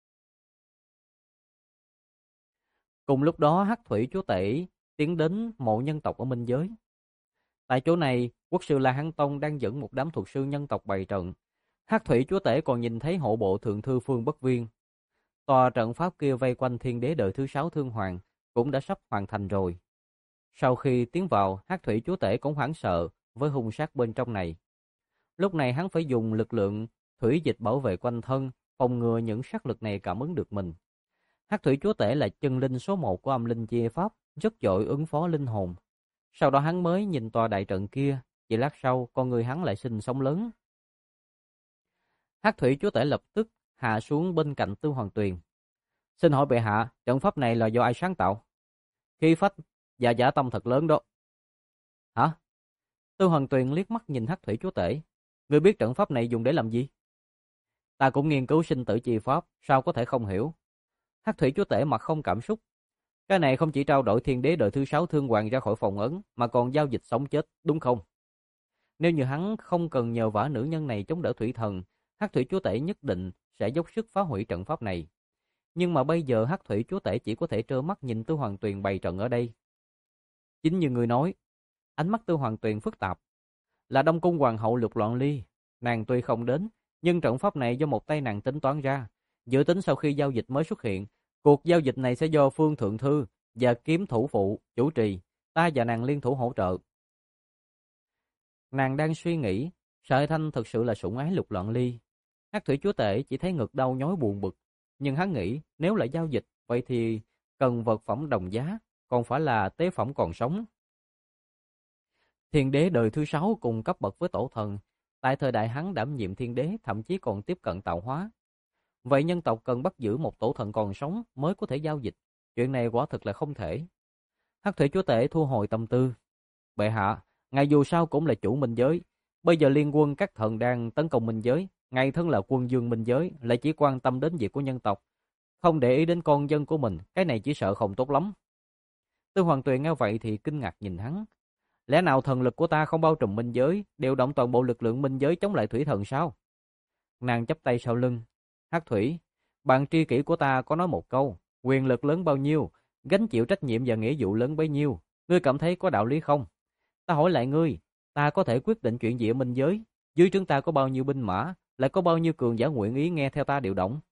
Cùng lúc đó Hắc Thủy Chúa Tể tiến đến mộ nhân tộc ở Minh Giới. Tại chỗ này, quốc sư La Hán Tông đang dẫn một đám thuật sư nhân tộc bày trận. Hắc Thủy Chúa Tể còn nhìn thấy hộ bộ thượng thư Phương Bất Viên. Tòa trận pháp kia vây quanh thiên đế đời thứ 6 Thương Hoàng cũng đã sắp hoàn thành rồi. Sau khi tiến vào, Hắc Thủy Chúa Tể cũng hoảng sợ với hung sát bên trong này. Lúc này hắn phải dùng lực lượng thủy dịch bảo vệ quanh thân, phòng ngừa những sát lực này cảm ứng được mình. Hắc Thủy Chúa Tể là chân linh số 1 của âm linh chia pháp, rất giỏi ứng phó linh hồn. Sau đó hắn mới nhìn tòa đại trận kia, chỉ lát sau con người hắn lại sinh sóng lớn. Hắc Thủy Chúa Tể lập tức hạ xuống bên cạnh Tư Hoàng Tuyền. Xin hỏi bệ hạ, trận pháp này là do ai sáng tạo? Khí phách và dã tâm thật lớn đó. Hả? Tư Hoàng Tuyền liếc mắt nhìn Hắc Thủy Chúa Tể. Ngươi biết trận pháp này dùng để làm gì? Ta cũng nghiên cứu sinh tử chi pháp, sao có thể không hiểu? Hắc Thủy Chúa Tể mặt không cảm xúc. Cái này không chỉ trao đổi thiên đế đời thứ 6 Thương Hoàng ra khỏi phòng ấn, mà còn giao dịch sống chết, đúng không? Nếu như hắn không cần nhờ vả nữ nhân này chống đỡ thủy thần, Hắc thủy chúa tể nhất định sẽ dốc sức phá hủy trận pháp này. Nhưng mà bây giờ Hắc thủy chúa tể chỉ có thể trơ mắt nhìn Tư Hoàng Tuyền bày trận ở đây. Chính như người nói, ánh mắt Tư Hoàng Tuyền phức tạp. Là Đông Cung Hoàng hậu Lục Loạn Ly, nàng tuy không đến, nhưng trận pháp này do một tay nàng tính toán ra. Dự tính sau khi giao dịch mới xuất hiện, cuộc giao dịch này sẽ do Phương Thượng Thư và Kiếm Thủ Phụ chủ trì, ta và nàng liên thủ hỗ trợ. Nàng đang suy nghĩ, Sợi Thanh thực sự là sủng ái Lục Loạn Ly. Hắc thủy chúa tể chỉ thấy ngực đau nhói buồn bực, nhưng hắn nghĩ nếu là giao dịch, vậy thì cần vật phẩm đồng giá, còn phải là tế phẩm còn sống. Thiên đế đời thứ 6 cùng cấp bậc với tổ thần, tại thời đại hắn đảm nhiệm thiên đế thậm chí còn tiếp cận tạo hóa. Vậy nhân tộc cần bắt giữ một tổ thần còn sống mới có thể giao dịch, chuyện này quả thực là không thể. Hắc thủy chúa tể thu hồi tâm tư. Bệ hạ, ngài dù sao cũng là chủ minh giới, bây giờ liên quân các thần đang tấn công minh giới, ngài thân là quân vương minh giới lại chỉ quan tâm đến việc của nhân tộc, không để ý đến con dân của mình, cái này chỉ sợ không tốt lắm. Tư Hoàng Tuyền nghe vậy thì kinh ngạc nhìn hắn. Lẽ nào thần lực của ta không bao trùm minh giới, điều động toàn bộ lực lượng minh giới chống lại thủy thần sao? Nàng chắp tay sau lưng. Hắc thủy, bạn tri kỷ của ta có nói một câu, quyền lực lớn bao nhiêu, gánh chịu trách nhiệm và nghĩa vụ lớn bấy nhiêu. Ngươi cảm thấy có đạo lý không? Ta hỏi lại ngươi, ta có thể quyết định chuyện gì ở minh giới? Dưới chúng ta có bao nhiêu binh mã, lại có bao nhiêu cường giả nguyện ý nghe theo ta điều động?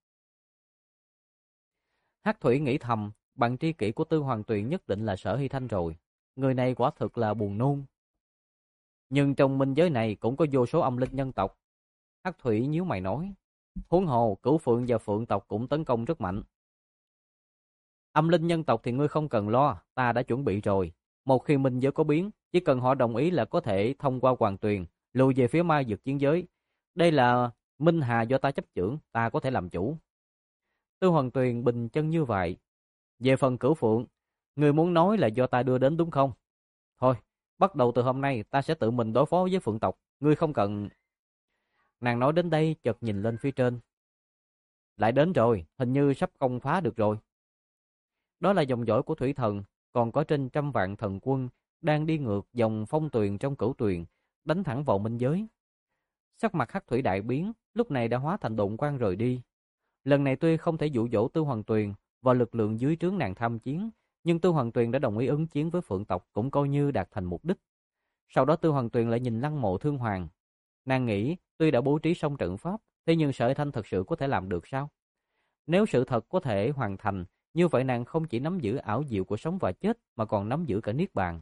Hắc thủy nghĩ thầm, bạn tri kỷ của Tư Hoàng Tuyền nhất định là Sở Hy Thanh rồi. Người này quả thực là buồn nôn. Nhưng trong minh giới này cũng có vô số âm linh nhân tộc. Hắc thủy nhíu mày nói. Huống hồ, Cửu Phượng và Phượng tộc cũng tấn công rất mạnh. Âm linh nhân tộc thì ngươi không cần lo, ta đã chuẩn bị rồi. Một khi minh giới có biến, chỉ cần họ đồng ý là có thể thông qua Hoàng Tuyền, lùi về phía ma dược chiến giới. Đây là Minh Hà do ta chấp chưởng, ta có thể làm chủ. Tư Hoàng Tuyền bình chân như vậy. Về phần Cửu Phượng, ngươi muốn nói là do ta đưa đến đúng không? Thôi, bắt đầu từ hôm nay ta sẽ tự mình đối phó với Phượng tộc, ngươi không cần. Nàng nói đến đây chợt nhìn lên phía trên. Lại đến rồi, hình như sắp công phá được rồi. Đó là dòng dõi của thủy thần, còn có trên 100 vạn thần quân đang đi ngược dòng phong tuyền trong Cửu Tuyền, đánh thẳng vào minh giới. Sắc mặt Hắc thủy đại biến, lúc này đã hóa thành độn quang rời đi. Lần này tuy không thể dụ dỗ Tư Hoàng Tuyền và lực lượng dưới trướng nàng tham chiến, nhưng Tư Hoàng Tuyền đã đồng ý ứng chiến với Phượng tộc cũng coi như đạt thành mục đích. Sau đó Tư Hoàng Tuyền lại nhìn Lăng Mộ Thương Hoàng. Nàng nghĩ tuy đã bố trí xong trận pháp, thế nhưng Sở Thanh thật sự có thể làm được sao? Nếu sự thật có thể hoàn thành, như vậy nàng không chỉ nắm giữ ảo diệu của sống và chết mà còn nắm giữ cả niết bàn.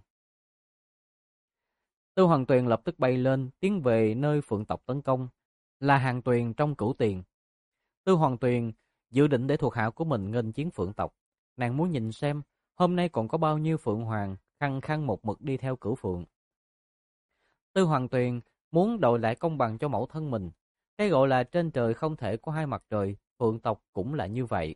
Tư Hoàng Tuyền lập tức bay lên, tiến về nơi Phượng tộc tấn công, là Hàng Tuyền trong Cửu Tiền. Tư Hoàng Tuyền dự định để thuộc hạ của mình nghênh chiến Phượng tộc. Nàng muốn nhìn xem hôm nay còn có bao nhiêu Phượng Hoàng khăng khăng một mực đi theo Cửu Phượng. Tư Hoàng Tuyền muốn đòi lại công bằng cho mẫu thân mình. Cái gọi là trên trời không thể có hai mặt trời, Phượng tộc cũng là như vậy.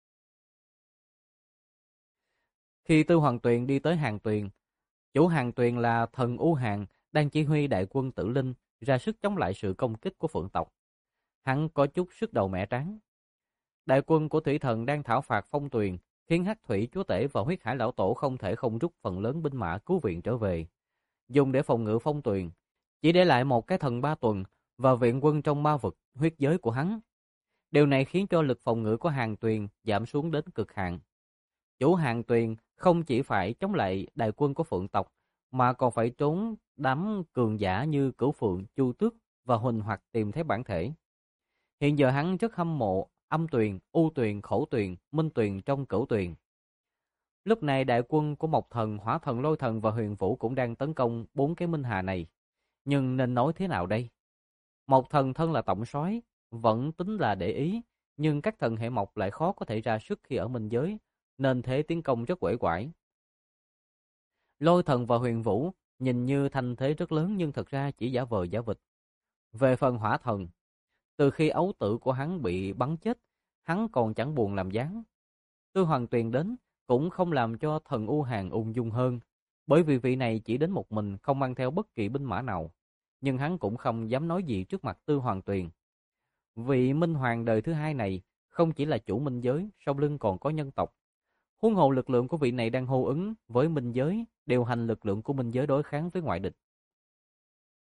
Khi Tư Hoàng Tuyền đi tới Hàng Tuyền, chủ Hàng Tuyền là thần U Hàng đang chỉ huy đại quân Tử Linh ra sức chống lại sự công kích của Phượng tộc. Hắn có chút sức đầu mẻ trắng. Đại quân của thủy thần đang thảo phạt phong tuyền, khiến Hắc thủy chúa tể và Huyết Hải lão tổ không thể không rút phần lớn binh mã cứu viện trở về, dùng để phòng ngự phong tuyền, chỉ để lại một cái thần 3 tuần và viện quân trong ma vực huyết giới của hắn. Điều này khiến cho lực phòng ngự của Hàng Tuyền giảm xuống đến cực hạn. Chủ Hàng Tuyền không chỉ phải chống lại đại quân của Phượng tộc, mà còn phải trốn đám cường giả như Cửu Phượng, Chu Tước và Huỳnh Hoặc tìm thấy bản thể. Hiện giờ hắn rất hâm mộ Âm Tuyền, U Tuyền, Khẩu Tuyền, Minh Tuyền trong Cửu Tuyền. Lúc này đại quân của Mộc Thần, Hỏa Thần, Lôi Thần và Huyền Vũ cũng đang tấn công 4 cái minh hà này. Nhưng nên nói thế nào đây? Mộc Thần thân là tổng soái, vẫn tính là để ý, nhưng các thần hệ mộc lại khó có thể ra sức khi ở minh giới, nên thế tiến công rất uể oải. Lôi Thần và Huyền Vũ nhìn như thanh thế rất lớn nhưng thật ra chỉ giả vờ giả vịt. Về phần Hỏa Thần, từ khi ấu tử của hắn bị bắn chết, hắn còn chẳng buồn làm dáng. Tư Hoàng Tuyền đến cũng không làm cho thần U Hàng ung dung hơn, bởi vì vị này chỉ đến một mình không mang theo bất kỳ binh mã nào. Nhưng hắn cũng không dám nói gì trước mặt Tư Hoàng Tuyền. Vị Minh Hoàng đời thứ 2 này không chỉ là chủ minh giới, sau lưng còn có nhân tộc. Huống hồ lực lượng của vị này đang hô ứng với minh giới, điều hành lực lượng của minh giới đối kháng với ngoại địch.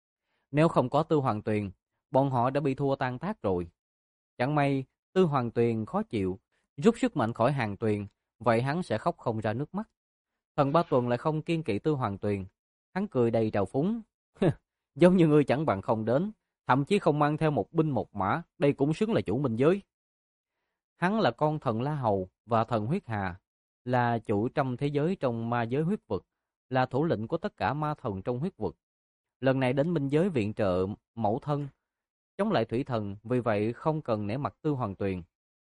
Nếu không có Tư Hoàng Tuyền, bọn họ đã bị thua tan tác rồi. Chẳng may Tư Hoàng Tuyền khó chịu, rút sức mạnh khỏi hàng Tuyền, vậy hắn sẽ khóc không ra nước mắt. Thần Ba Tuần lại không kiêng kỵ Tư Hoàng Tuyền, hắn cười đầy trào phúng. Giống như ngươi chẳng bằng không đến, thậm chí không mang theo một binh một mã, đây cũng xứng là chủ minh giới. Hắn là con thần La Hầu và thần Huyết Hà, là chủ trăm thế giới trong ma giới huyết vực, là thủ lĩnh của tất cả ma thần trong huyết vực. Lần này đến minh giới viện trợ mẫu thân, chống lại thủy thần, vì vậy không cần nể mặt Tư Hoàng Tuyền.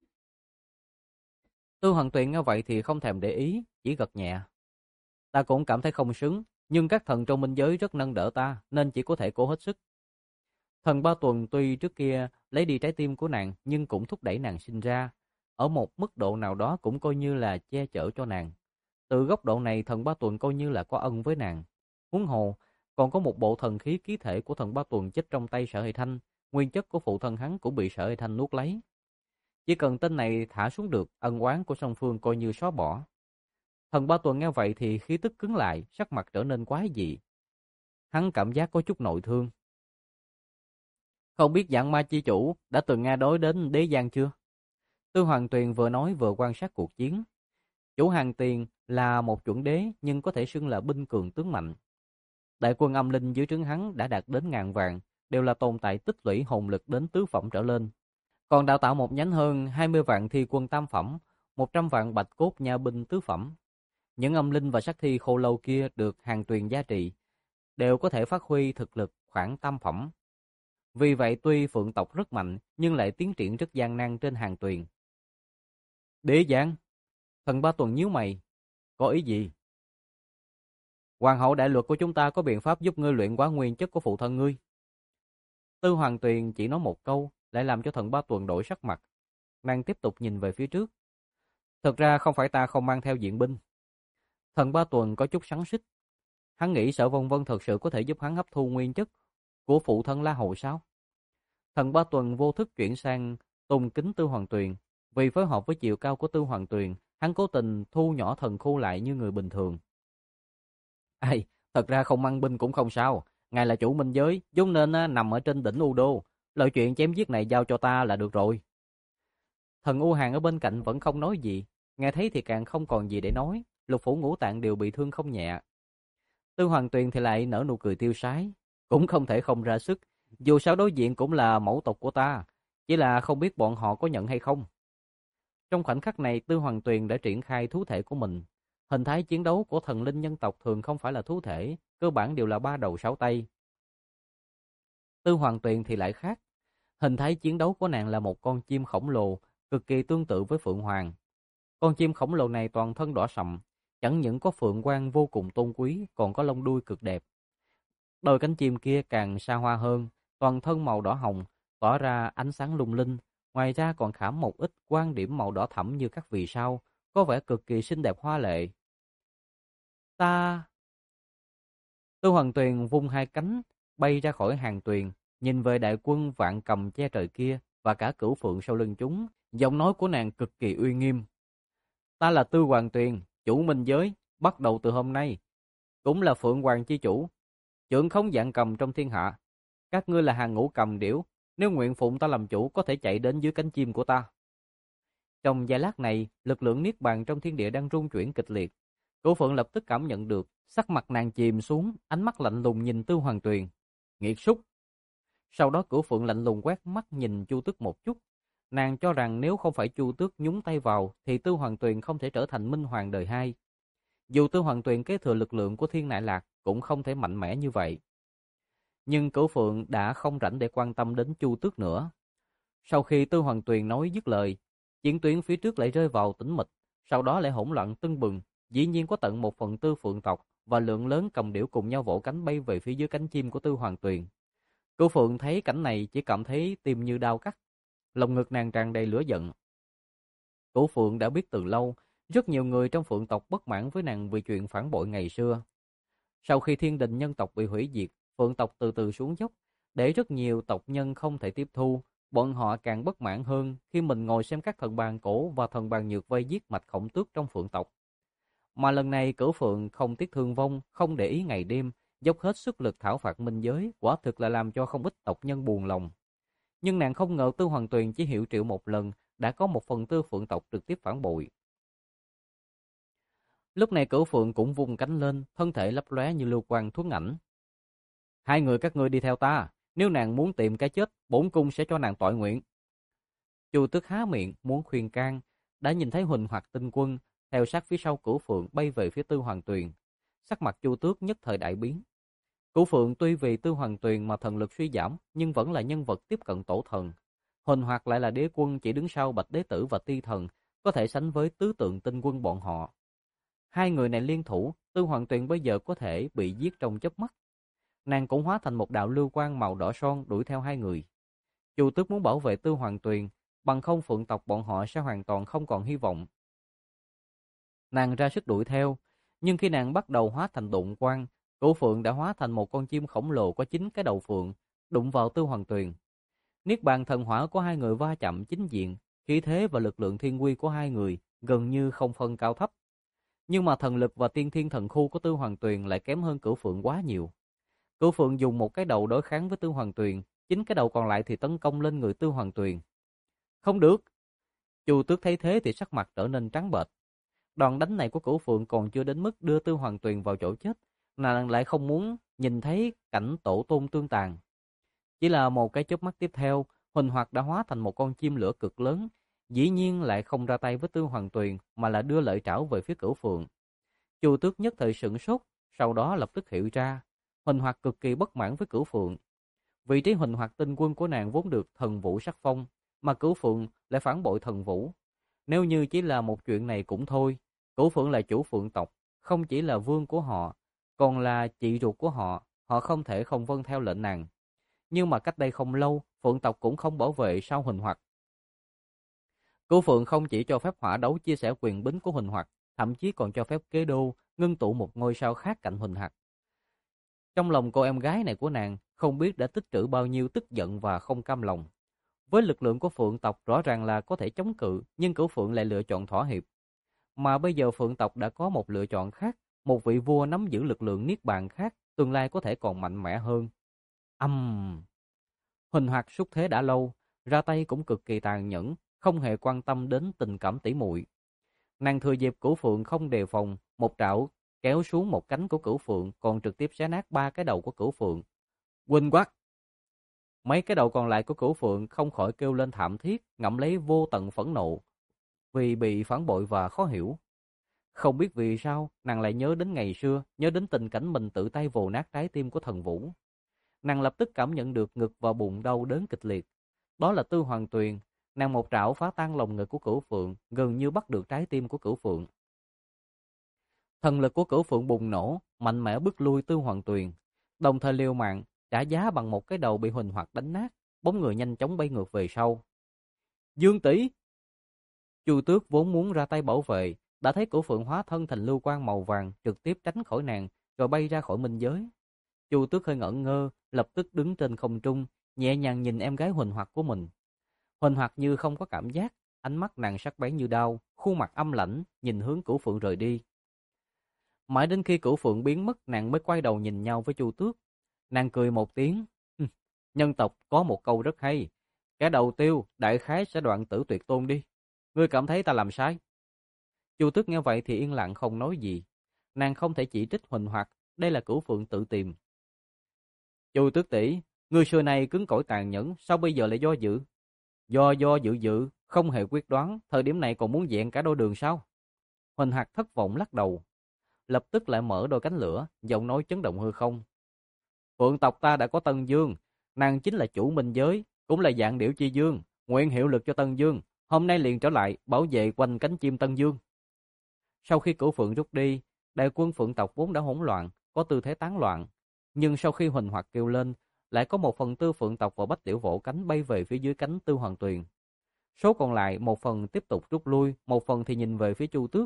Tư Hoàng Tuyền nghe vậy thì không thèm để ý, chỉ gật nhẹ. Ta cũng cảm thấy không xứng, nhưng các thần trong minh giới rất nâng đỡ ta, nên chỉ có thể cố hết sức. Thần Ba Tuần tuy trước kia lấy đi trái tim của nàng, nhưng cũng thúc đẩy nàng sinh ra. Ở một mức độ nào đó cũng coi như là che chở cho nàng. Từ góc độ này, thần Ba Tuần coi như là có ân với nàng. Huống hồ, còn có một bộ thần khí ký thể của thần Ba Tuần chết trong tay Sở Hệ Thanh, nguyên chất của phụ thân hắn cũng bị Sở Hệ Thanh nuốt lấy. Chỉ cần tên này thả xuống được, ân oán của song phương coi như xóa bỏ. Thần Ba Tuần nghe vậy thì khí tức cứng lại, sắc mặt trở nên quái dị. Hắn cảm giác có chút nội thương. Không biết Vạn Ma Chi Chủ đã từng nghe nói đến Đế Giang chưa? Tư Hoàng Tuyền vừa nói vừa quan sát cuộc chiến. Chủ Hàng Tiền là một chuẩn đế nhưng có thể xưng là binh cường tướng mạnh. Đại quân âm linh dưới trướng hắn đã đạt đến ngàn vạn, đều là tồn tại tích lũy hồn lực đến tứ phẩm trở lên. Còn đào tạo một nhánh hơn 20 vạn thi quân tam phẩm, 100 vạn bạch cốt nha binh tứ phẩm. Những âm linh và sát thi khô lâu kia được Hàng Tuyền gia trị, đều có thể phát huy thực lực khoảng tam phẩm. Vì vậy tuy Phượng tộc rất mạnh, nhưng lại tiến triển rất gian nan trên Hàng Tuyền. Đế Giang, thần Ba Tuần nhíu mày, có ý gì? Hoàng hậu đại luật của chúng ta có biện pháp giúp ngươi luyện hóa nguyên chất của phụ thân ngươi. Tư Hoàng Tuyền chỉ nói một câu, lại làm cho thần Ba Tuần đổi sắc mặt. Nàng tiếp tục nhìn về phía trước. Thực ra không phải ta không mang theo viện binh. Thần Ba Tuần có chút sắn xích. Hắn nghĩ Sở Vân Vân thật sự có thể giúp hắn hấp thu nguyên chất của phụ thân La Hầu sao? Thần Ba Tuần vô thức chuyển sang tôn kính Tư Hoàng Tuyền. Vì phối hợp với chiều cao của Tư Hoàng Tuyền, hắn cố tình thu nhỏ thần khu lại như người bình thường. Ai, thật ra không mang binh cũng không sao. Ngài là chủ minh giới, vốn nên nằm ở trên đỉnh U Đô. Lời chuyện chém giết này giao cho ta là được rồi. Thần U Hàng ở bên cạnh vẫn không nói gì. Nghe thấy thì càng không còn gì để nói. Lục phủ ngũ tạng đều bị thương không nhẹ. Tư Hoàng Tuyền thì lại nở nụ cười tiêu sái. Cũng không thể không ra sức. Dù sao đối diện cũng là mẫu tộc của ta. Chỉ là không biết bọn họ có nhận hay không. Trong khoảnh khắc này, Tư Hoàng Tuyền đã triển khai thú thể của mình. Hình thái chiến đấu của thần linh nhân tộc thường không phải là thú thể, cơ bản đều là ba đầu sáu tay. Tư Hoàng Tuyền thì lại khác. Hình thái chiến đấu của nàng là một con chim khổng lồ, cực kỳ tương tự với Phượng Hoàng. Con chim khổng lồ này toàn thân đỏ sậm, chẳng những có phượng quang vô cùng tôn quý, còn có lông đuôi cực đẹp. Đôi cánh chim kia càng xa hoa hơn, toàn thân màu đỏ hồng, tỏa ra ánh sáng lung linh. Ngoài ra còn khảm một ít quang điểm màu đỏ thẫm như các vì sao, có vẻ cực kỳ xinh đẹp hoa lệ. Ta... Tư Hoàng Tuyền vung hai cánh, bay ra khỏi hàng tuyền, nhìn về đại quân vạn cầm che trời kia và cả cửu phượng sau lưng chúng, giọng nói của nàng cực kỳ uy nghiêm. Ta là Tư Hoàng Tuyền, chủ minh giới, bắt đầu từ hôm nay, cũng là Phượng Hoàng chi chủ, trưởng khống vạn cầm trong thiên hạ. Các ngươi là hàng ngũ cầm điểu, nếu nguyện phụng ta làm chủ có thể chạy đến dưới cánh chim của ta. Trong giây lát này, lực lượng niết bàn trong thiên địa đang rung chuyển kịch liệt. Cửu Phượng lập tức cảm nhận được, sắc mặt nàng chìm xuống, ánh mắt lạnh lùng nhìn Tư Hoàng Tuyền. Nghiệt xúc. Sau đó Cửu Phượng lạnh lùng quét mắt nhìn Chu Tước một chút. Nàng cho rằng nếu không phải Chu Tước nhúng tay vào, thì Tư Hoàng Tuyền không thể trở thành Minh Hoàng đời hai. Dù Tư Hoàng Tuyền kế thừa lực lượng của Thiên Nại Lạc, cũng không thể mạnh mẽ như vậy. Nhưng Cửu Phượng đã không rảnh để quan tâm đến Chu Tước nữa. Sau khi Tư Hoàng Tuyền nói dứt lời, chiến tuyến phía trước lại rơi vào tĩnh mịch, sau đó lại hỗn loạn tưng bừng. Dĩ nhiên có tận 1/4 phượng tộc và lượng lớn cầm điểu cùng nhau vỗ cánh bay về phía dưới cánh chim của Tư Hoàng Tuyền. Cửu Phượng thấy cảnh này chỉ cảm thấy tim như đau cắt, lòng ngực nàng tràn đầy lửa giận. Cửu Phượng đã biết từ lâu, rất nhiều người trong phượng tộc bất mãn với nàng vì chuyện phản bội ngày xưa. Sau khi thiên đình nhân tộc bị hủy diệt, phượng tộc từ từ xuống dốc, để rất nhiều tộc nhân không thể tiếp thu. Bọn họ càng bất mãn hơn khi mình ngồi xem các thần bàn cổ và thần bàn nhược vây giết mạch khổng tước trong phượng tộc. Mà lần này Cửu Phượng không tiếc thương vong, không để ý ngày đêm, dốc hết sức lực thảo phạt minh giới, quả thực là làm cho không ít tộc nhân buồn lòng. Nhưng nàng không ngờ Tư Hoàng Tuyền chỉ hiệu triệu một lần, đã có một phần tư phượng tộc trực tiếp phản bội. Lúc này Cửu Phượng cũng vung cánh lên, thân thể lấp lóe như lưu quang thuấn ảnh. Hai người các ngươi đi theo ta, nếu nàng muốn tìm cái chết, bổn cung sẽ cho nàng toại nguyện. Chu Tước há miệng muốn khuyên can, đã nhìn thấy Huỳnh Hoặc Tinh Quân theo sát phía sau Cửu Phượng bay về phía Tư Hoàng Tuyền. Sắc mặt Chu Tước nhất thời đại biến. Cửu Phượng tuy vì Tư Hoàng Tuyền mà thần lực suy giảm, nhưng vẫn là nhân vật tiếp cận tổ thần. Huỳnh Hoặc lại là đế quân chỉ đứng sau Bạch Đế Tử và Ti Thần, có thể sánh với tứ tượng tinh quân bọn họ. Hai người này liên thủ, Tư Hoàng Tuyền bây giờ có thể bị giết trong chớp mắt. Nàng cũng hóa thành một đạo lưu quang màu đỏ son đuổi theo hai người. Chu Tước muốn bảo vệ Tư Hoàng Tuyền, bằng không phượng tộc bọn họ sẽ hoàn toàn không còn hy vọng. Nàng ra sức đuổi theo, nhưng khi nàng bắt đầu hóa thành độn quang, Cửu Phượng đã hóa thành một con chim khổng lồ có 9 cái đầu phượng, đụng vào Tư Hoàng Tuyền. Niết bàn thần hỏa của hai người va chạm chính diện, khí thế và lực lượng thiên quy của hai người gần như không phân cao thấp. Nhưng mà thần lực và tiên thiên thần khu của Tư Hoàng Tuyền lại kém hơn Cửu Phượng quá nhiều. Cửu Phượng dùng một cái đầu đối kháng với Tư Hoàng Tuyền, 9 cái đầu còn lại thì tấn công lên người Tư Hoàng Tuyền. Không được. Chu Tước thấy thế thì sắc mặt trở nên trắng bệch. Đòn đánh này của Cửu Phượng còn chưa đến mức đưa Tư Hoàng Tuyền vào chỗ chết, nàng lại không muốn nhìn thấy cảnh tổ tôn tương tàn. Chỉ là một cái chớp mắt tiếp theo, Huỳnh Hoặc đã hóa thành một con chim lửa cực lớn, dĩ nhiên lại không ra tay với Tư Hoàng Tuyền mà là đưa lợi trảo về phía Cửu Phượng. Chu Tước nhất thời sửng sốt, sau đó lập tức hiểu ra, Huỳnh Hoặc cực kỳ bất mãn với Cửu Phượng. Vị trí Huỳnh Hoặc tinh quân của nàng vốn được thần vũ sắc phong, mà Cửu Phượng lại phản bội thần vũ. Nếu như chỉ là một chuyện này cũng thôi, Cửu Phượng là chủ phượng tộc, không chỉ là vương của họ, còn là chị ruột của họ, họ không thể không vâng theo lệnh nàng. Nhưng mà cách đây không lâu, phượng tộc cũng không bảo vệ sau Huỳnh Hoặc. Cửu Phượng không chỉ cho phép hỏa đấu chia sẻ quyền bính của Huỳnh Hoặc, thậm chí còn cho phép kế đô ngưng tụ một ngôi sao khác cạnh Huỳnh Hoặc. Trong lòng cô em gái này của nàng không biết đã tích trữ bao nhiêu tức giận và không cam lòng. Với lực lượng của phượng tộc rõ ràng là có thể chống cự, nhưng Cửu Phượng lại lựa chọn thỏa hiệp. Mà bây giờ phượng tộc đã có một lựa chọn khác, một vị vua nắm giữ lực lượng niết bàn khác, tương lai có thể còn mạnh mẽ hơn. Huỳnh Hoặc xúc thế đã lâu, ra tay cũng cực kỳ tàn nhẫn, không hề quan tâm đến tình cảm tỉ muội. Nàng thừa dịp Cửu Phượng không đề phòng, một trảo kéo xuống một cánh của Cửu Phượng, còn trực tiếp xé nát 3 cái đầu của Cửu Phượng. Huynh quát! Mấy cái đầu còn lại của Cửu Phượng không khỏi kêu lên thảm thiết, ngậm lấy vô tận phẫn nộ vì bị phản bội và khó hiểu. Không biết vì sao, nàng lại nhớ đến ngày xưa, nhớ đến tình cảnh mình tự tay vồ nát trái tim của thần vũ. Nàng lập tức cảm nhận được ngực và bụng đau đớn kịch liệt. Đó là Tư Hoàng Tuyền. Nàng một trảo phá tan lồng ngực của Cửu Phượng, gần như bắt được trái tim của Cửu Phượng. Thần lực của Cửu Phượng bùng nổ, mạnh mẽ bức lui Tư Hoàng Tuyền, đồng thời liều mạng trả giá bằng một cái đầu bị Huỳnh Hoặc đánh nát, bóng người nhanh chóng bay ngược về sau. Dương tỷ! Chu Tước vốn muốn ra tay bảo vệ, đã thấy Cửu Phượng hóa thân thành lưu quang màu vàng, trực tiếp tránh khỏi nàng, rồi bay ra khỏi minh giới. Chu Tước hơi ngẩn ngơ, lập tức đứng trên không trung, nhẹ nhàng nhìn em gái Huỳnh Hoặc của mình. Huỳnh Hoặc như không có cảm giác, ánh mắt nàng sắc bén như đao, khuôn mặt âm lãnh, nhìn hướng Cửu Phượng rời đi. Mãi đến khi Cửu Phượng biến mất, nàng mới quay đầu nhìn nhau với Chu Tước. Nàng cười một tiếng, nhân tộc có một câu rất hay, kẻ đầu tiêu, đại khái sẽ đoạn tử tuyệt tôn đi. Ngươi cảm thấy ta làm sai? Chu Tước nghe vậy thì yên lặng không nói gì. Nàng không thể chỉ trích Huỳnh Hoặc, đây là Cửu Phượng tự tìm. Chu Tước tỷ, ngươi xưa nay cứng cỏi tàn nhẫn, sao bây giờ lại do dự? Do dự, không hề quyết đoán, thời điểm này còn muốn dẹn cả đôi đường sao? Huỳnh Hoặc thất vọng lắc đầu, lập tức lại mở đôi cánh lửa, giọng nói chấn động hư không. Phượng tộc ta đã có Tân Dương, nàng chính là chủ minh giới, cũng là dạng điểu chi dương, nguyện hiệu lực cho Tân Dương, hôm nay liền trở lại bảo vệ quanh cánh chim Tân Dương. Sau khi Cửu Phượng rút đi, đại quân Phượng tộc vốn đã hỗn loạn, có tư thế tán loạn, nhưng sau khi Huỳnh Hoặc kêu lên, lại có 1/4 Phượng tộc và Bách Liễu vỗ cánh bay về phía dưới cánh Tư Hoàng Tuyền. Số còn lại một phần tiếp tục rút lui, một phần thì nhìn về phía Chu Tước.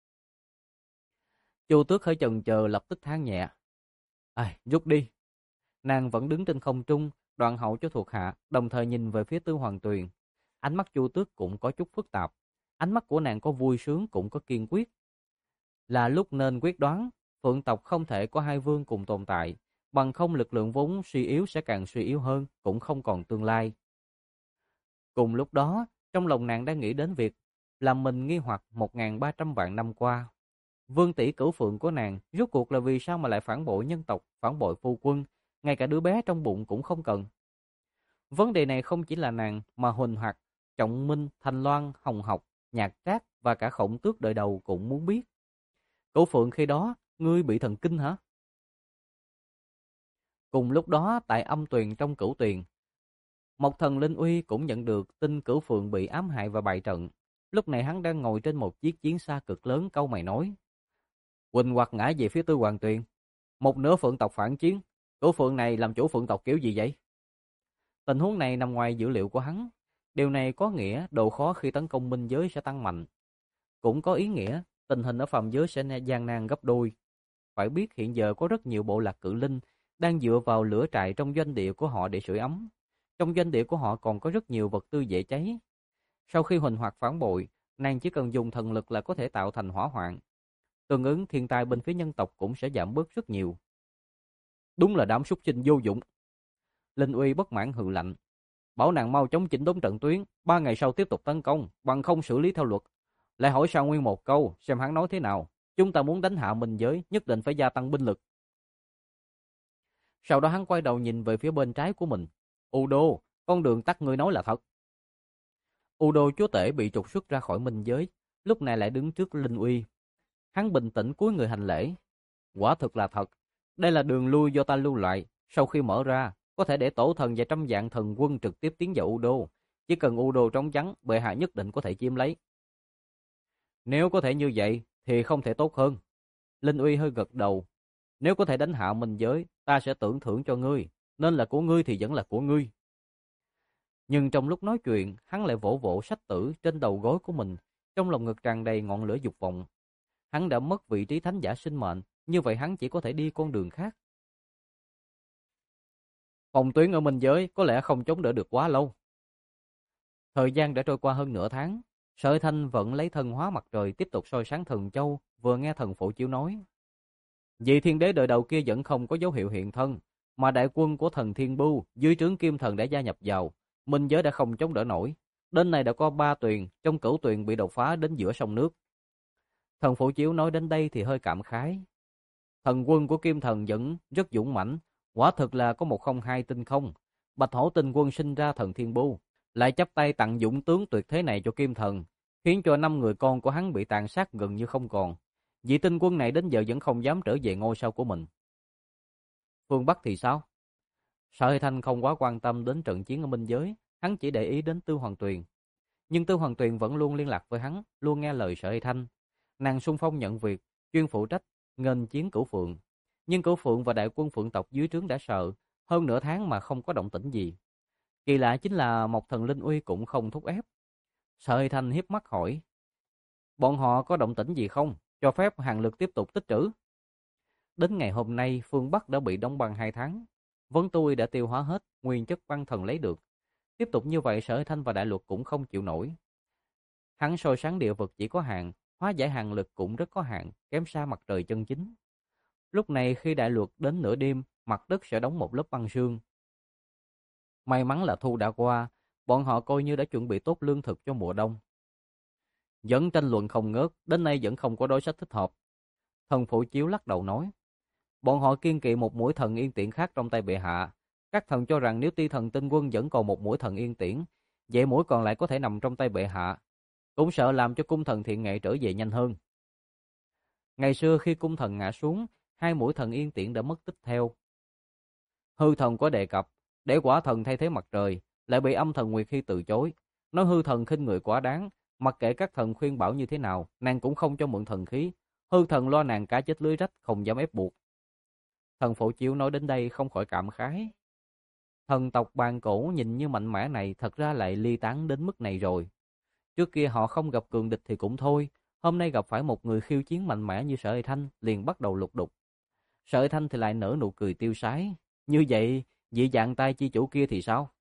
Chu Tước hơi chần chờ lập tức than nhẹ. Rút đi. Nàng vẫn đứng trên không trung, đoạn hậu cho thuộc hạ, đồng thời nhìn về phía Tư Hoàng Tuyền. Ánh mắt Chu Tước cũng có chút phức tạp. Ánh mắt của nàng có vui sướng cũng có kiên quyết. Là lúc nên quyết đoán, Phượng tộc không thể có hai vương cùng tồn tại, bằng không lực lượng vốn suy yếu sẽ càng suy yếu hơn, cũng không còn tương lai. Cùng lúc đó, trong lòng nàng đang nghĩ đến việc làm mình nghi hoặc 1.300 vạn năm qua. Vương tỷ Cửu Phượng của nàng rốt cuộc là vì sao mà lại phản bội nhân tộc, phản bội phu quân, ngay cả đứa bé trong bụng cũng không cần. Vấn đề này không chỉ là nàng mà Huỳnh Hoặc, Trọng Minh, Thanh Loan, Hồng Học, Nhạc Trác và cả Khổng Tước đời đầu cũng muốn biết. Cửu Phượng khi đó, ngươi bị thần kinh hả? Cùng lúc đó tại âm tuyền trong Cửu Tuyền, Mộc Thần Linh Uy cũng nhận được tin Cửu Phượng bị ám hại và bại trận. Lúc này hắn đang ngồi trên một chiếc chiến xa cực lớn, cau mày nói: Huỳnh Hoặc ngã về phía Tư Hoàng Tuyền, một nửa Phượng tộc phản chiến, Cửu Phượng này làm chủ Phượng tộc kiểu gì vậy? Tình huống này nằm ngoài dữ liệu của hắn. Điều này có nghĩa độ khó khi tấn công minh giới sẽ tăng mạnh. Cũng có ý nghĩa tình hình ở phàm giới sẽ gian nan gấp đôi. Phải biết hiện giờ có rất nhiều bộ lạc cự linh đang dựa vào lửa trại trong doanh địa của họ để sưởi ấm. Trong doanh địa của họ còn có rất nhiều vật tư dễ cháy. Sau khi Huỳnh Hoặc phản bội, nàng chỉ cần dùng thần lực là có thể tạo thành hỏa hoạn. Tương ứng thiên tai bên phía nhân tộc cũng sẽ giảm bớt rất nhiều. Đúng là đám súc sinh vô dụng. Linh Uy bất mãn hừ lạnh. Bảo nàng mau chóng chỉnh đốn trận tuyến, 3 ngày sau tiếp tục tấn công, bằng không xử lý theo luật. Lại hỏi Sa Nguyên một câu, xem hắn nói thế nào. Chúng ta muốn đánh hạ minh giới, nhất định phải gia tăng binh lực. Sau đó hắn quay đầu nhìn về phía bên trái của mình. Udo, con đường tắt ngươi nói là thật. Udo chúa tể bị trục xuất ra khỏi minh giới, lúc này lại đứng trước Linh Uy. Hắn bình tĩnh cúi người hành lễ. Quả thực là thật, đây là đường lui do ta lưu lại, sau khi mở ra, có thể để tổ thần và trăm vạn thần quân trực tiếp tiến vào Udo. Chỉ cần Udo trống vắng, bệ hạ nhất định có thể chiếm lấy. Nếu có thể như vậy, thì không thể tốt hơn. Linh Uy hơi gật đầu. Nếu có thể đánh hạ minh giới, ta sẽ tưởng thưởng cho ngươi, nên là của ngươi thì vẫn là của ngươi. Nhưng trong lúc nói chuyện, hắn lại vỗ vỗ sách tử trên đầu gối của mình, trong lòng ngực tràn đầy ngọn lửa dục vọng. Hắn đã mất vị trí thánh giả sinh mệnh, như vậy hắn chỉ có thể đi con đường khác. Phòng tuyến ở minh giới có lẽ không chống đỡ được quá lâu. Thời gian đã trôi qua hơn nửa tháng, Sở Thanh vẫn lấy thân hóa mặt trời tiếp tục soi sáng thần châu, vừa nghe thần Phổ Chiếu nói. Vị thiên đế đời đầu kia vẫn không có dấu hiệu hiện thân, mà đại quân của thần Thiên Bưu dưới trướng Kim Thần đã gia nhập vào, minh giới đã không chống đỡ nổi. Đến nay đã có 3 tuyền, trong Cửu Tuyền bị đột phá đến giữa sông nước. Thần Phổ Chiếu nói đến đây thì hơi cảm khái. Thần quân của Kim Thần vẫn rất dũng mãnh, quả thực là có 102 tinh không. Bạch Hổ tinh quân sinh ra thần Thiên Bưu, lại chắp tay tặng dũng tướng tuyệt thế này cho Kim Thần, khiến cho 5 người con của hắn bị tàn sát gần như không còn. Vị tinh quân này đến giờ vẫn không dám trở về ngôi sao của mình. Phương Bắc thì sao? Sở Hệ Thanh không quá quan tâm đến trận chiến ở minh giới, hắn chỉ để ý đến Tư Hoàng Tuyền. Nhưng Tư Hoàng Tuyền vẫn luôn liên lạc với hắn, luôn nghe lời Sở Hệ Thanh. Nàng xung phong nhận việc, chuyên phụ trách nghênh chiến Cửu Phượng. Nhưng Cửu Phượng và đại quân Phượng tộc dưới trướng đã sợ, hơn nửa tháng mà không có động tĩnh gì. Kỳ lạ chính là Mộc Thần Linh Uy cũng không thúc ép. Sở Hệ Thanh hiếp mắt hỏi, bọn họ có động tĩnh gì không, cho phép hàng lực tiếp tục tích trữ? Đến ngày hôm nay, phương Bắc đã bị đóng băng 2 tháng. Vân Tôi đã tiêu hóa hết nguyên chất băng thần lấy được. Tiếp tục như vậy, Sở Thanh và Đại Luật cũng không chịu nổi. Hắn soi sáng địa vực chỉ có hạn, hóa giải hàng lực cũng rất có hạn, kém xa mặt trời chân chính. Lúc này khi Đại Luật đến nửa đêm, mặt đất sẽ đóng một lớp băng sương. May mắn là thu đã qua, bọn họ coi như đã chuẩn bị tốt lương thực cho mùa đông. Vẫn tranh luận không ngớt, đến nay vẫn không có đối sách thích hợp. Thần Phổ Chiếu lắc đầu nói, bọn họ kiên kỵ một mũi thần yên tiễn khác trong tay bệ hạ. Các thần cho rằng nếu Ti Thần Tinh Quân vẫn còn một mũi thần yên tiễn, vậy mũi còn lại có thể nằm trong tay bệ hạ. Cũng sợ làm cho cung thần thiện nghệ trở về nhanh hơn. Ngày xưa khi cung thần ngã xuống, 2 mũi thần yên tiễn đã mất tích theo. Hư thần có đề cập, để quả thần thay thế mặt trời, lại bị âm thần Nguyệt Hy từ chối. Nói hư thần khinh người quá đáng, mặc kệ các thần khuyên bảo như thế nào, nàng cũng không cho mượn thần khí. Hư thần lo nàng cá chết lưới rách, không dám ép buộc. Thần Phổ Chiếu nói đến đây không khỏi cảm khái. Thần tộc bàn cổ nhìn như mạnh mẽ này thật ra lại ly tán đến mức này rồi. Trước kia họ không gặp cường địch thì cũng thôi, hôm nay gặp phải một người khiêu chiến mạnh mẽ như Sở Hệ Thanh liền bắt đầu lục đục. Sở Hệ Thanh thì lại nở nụ cười tiêu sái. Như vậy, vị dạng tai chi chủ kia thì sao?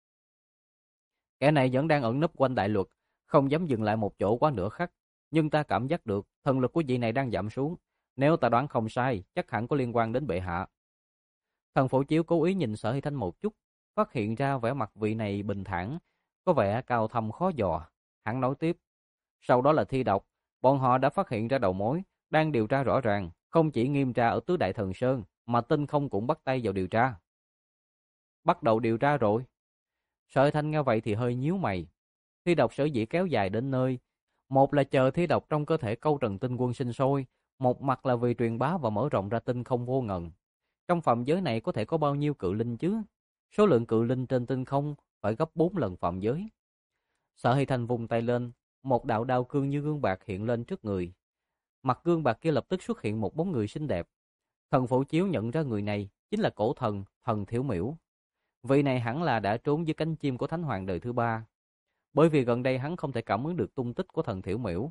Kẻ này vẫn đang ẩn nấp quanh Đại Luật, không dám dừng lại một chỗ quá nửa khắc. Nhưng ta cảm giác được thần lực của vị này đang giảm xuống. Nếu ta đoán không sai, chắc hẳn có liên quan đến bệ hạ. Thần Phủ Chiếu cố ý nhìn Sở Hy Thanh một chút, phát hiện ra vẻ mặt vị này bình thản, có vẻ cao thâm khó dò. Hắn nói tiếp, sau đó là thi độc, bọn họ đã phát hiện ra đầu mối, đang điều tra rõ ràng, không chỉ nghiêm tra ở Tứ Đại Thần Sơn, mà Tinh Không cũng bắt tay vào điều tra. Bắt đầu điều tra rồi. Sở Hy Thanh nghe vậy thì hơi nhíu mày. Thi độc sở dĩ kéo dài đến nơi, một là chờ thi độc trong cơ thể Câu Trần Tinh Quân sinh sôi, một mặt là vì truyền bá và mở rộng ra tinh không vô ngần. Trong phạm giới này có thể có bao nhiêu cự linh chứ? Số lượng cự linh trên tinh không phải gấp 4 lần phạm giới. Sở Hy Thanh vung tay lên, một đạo đao cương như gương bạc hiện lên trước người. Mặt gương bạc kia lập tức xuất hiện một bóng người xinh đẹp. Thần Phủ Chiếu nhận ra người này chính là cổ thần, Thần Thiểu Miểu. Vị này hẳn là đã trốn dưới cánh chim của Thánh Hoàng đời thứ ba, bởi vì gần đây hắn không thể cảm ứng được tung tích của Thần Thiểu Miểu.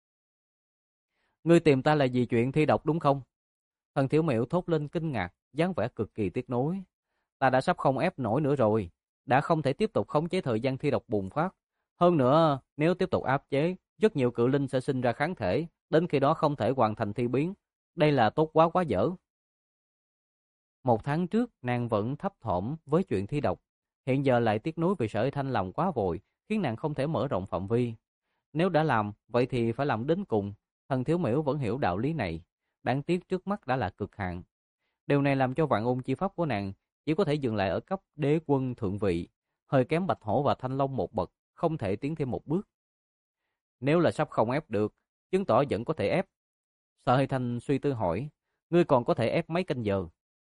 Ngươi tìm ta là vì chuyện thi độc đúng không? Thần Thiểu Miểu thốt lên kinh ngạc, dáng vẻ cực kỳ tiếc nuối. Ta đã sắp không ép nổi nữa rồi, đã không thể tiếp tục khống chế thời gian thi độc bùng phát. Hơn nữa, nếu tiếp tục áp chế, rất nhiều cự linh sẽ sinh ra kháng thể, đến khi đó không thể hoàn thành thi biến. Đây là tốt quá quá dở. Một tháng trước, nàng vẫn thấp thỏm với chuyện thi độc, hiện giờ lại tiếc nuối vì Sở Hy Thanh lòng quá vội, khiến nàng không thể mở rộng phạm vi. Nếu đã làm, vậy thì phải làm đến cùng. Thần Thiếu Miểu vẫn hiểu đạo lý này, đáng tiếc trước mắt đã là cực hạn. Điều này làm cho vạn ôn chi pháp của nàng chỉ có thể dừng lại ở cấp đế quân thượng vị, hơi kém Bạch Hổ và Thanh Long một bậc, không thể tiến thêm một bước. Nếu là sắp không ép được, chứng tỏ vẫn có thể ép. Sở Hy Thanh suy tư hỏi, ngươi còn có thể ép mấy canh giờ?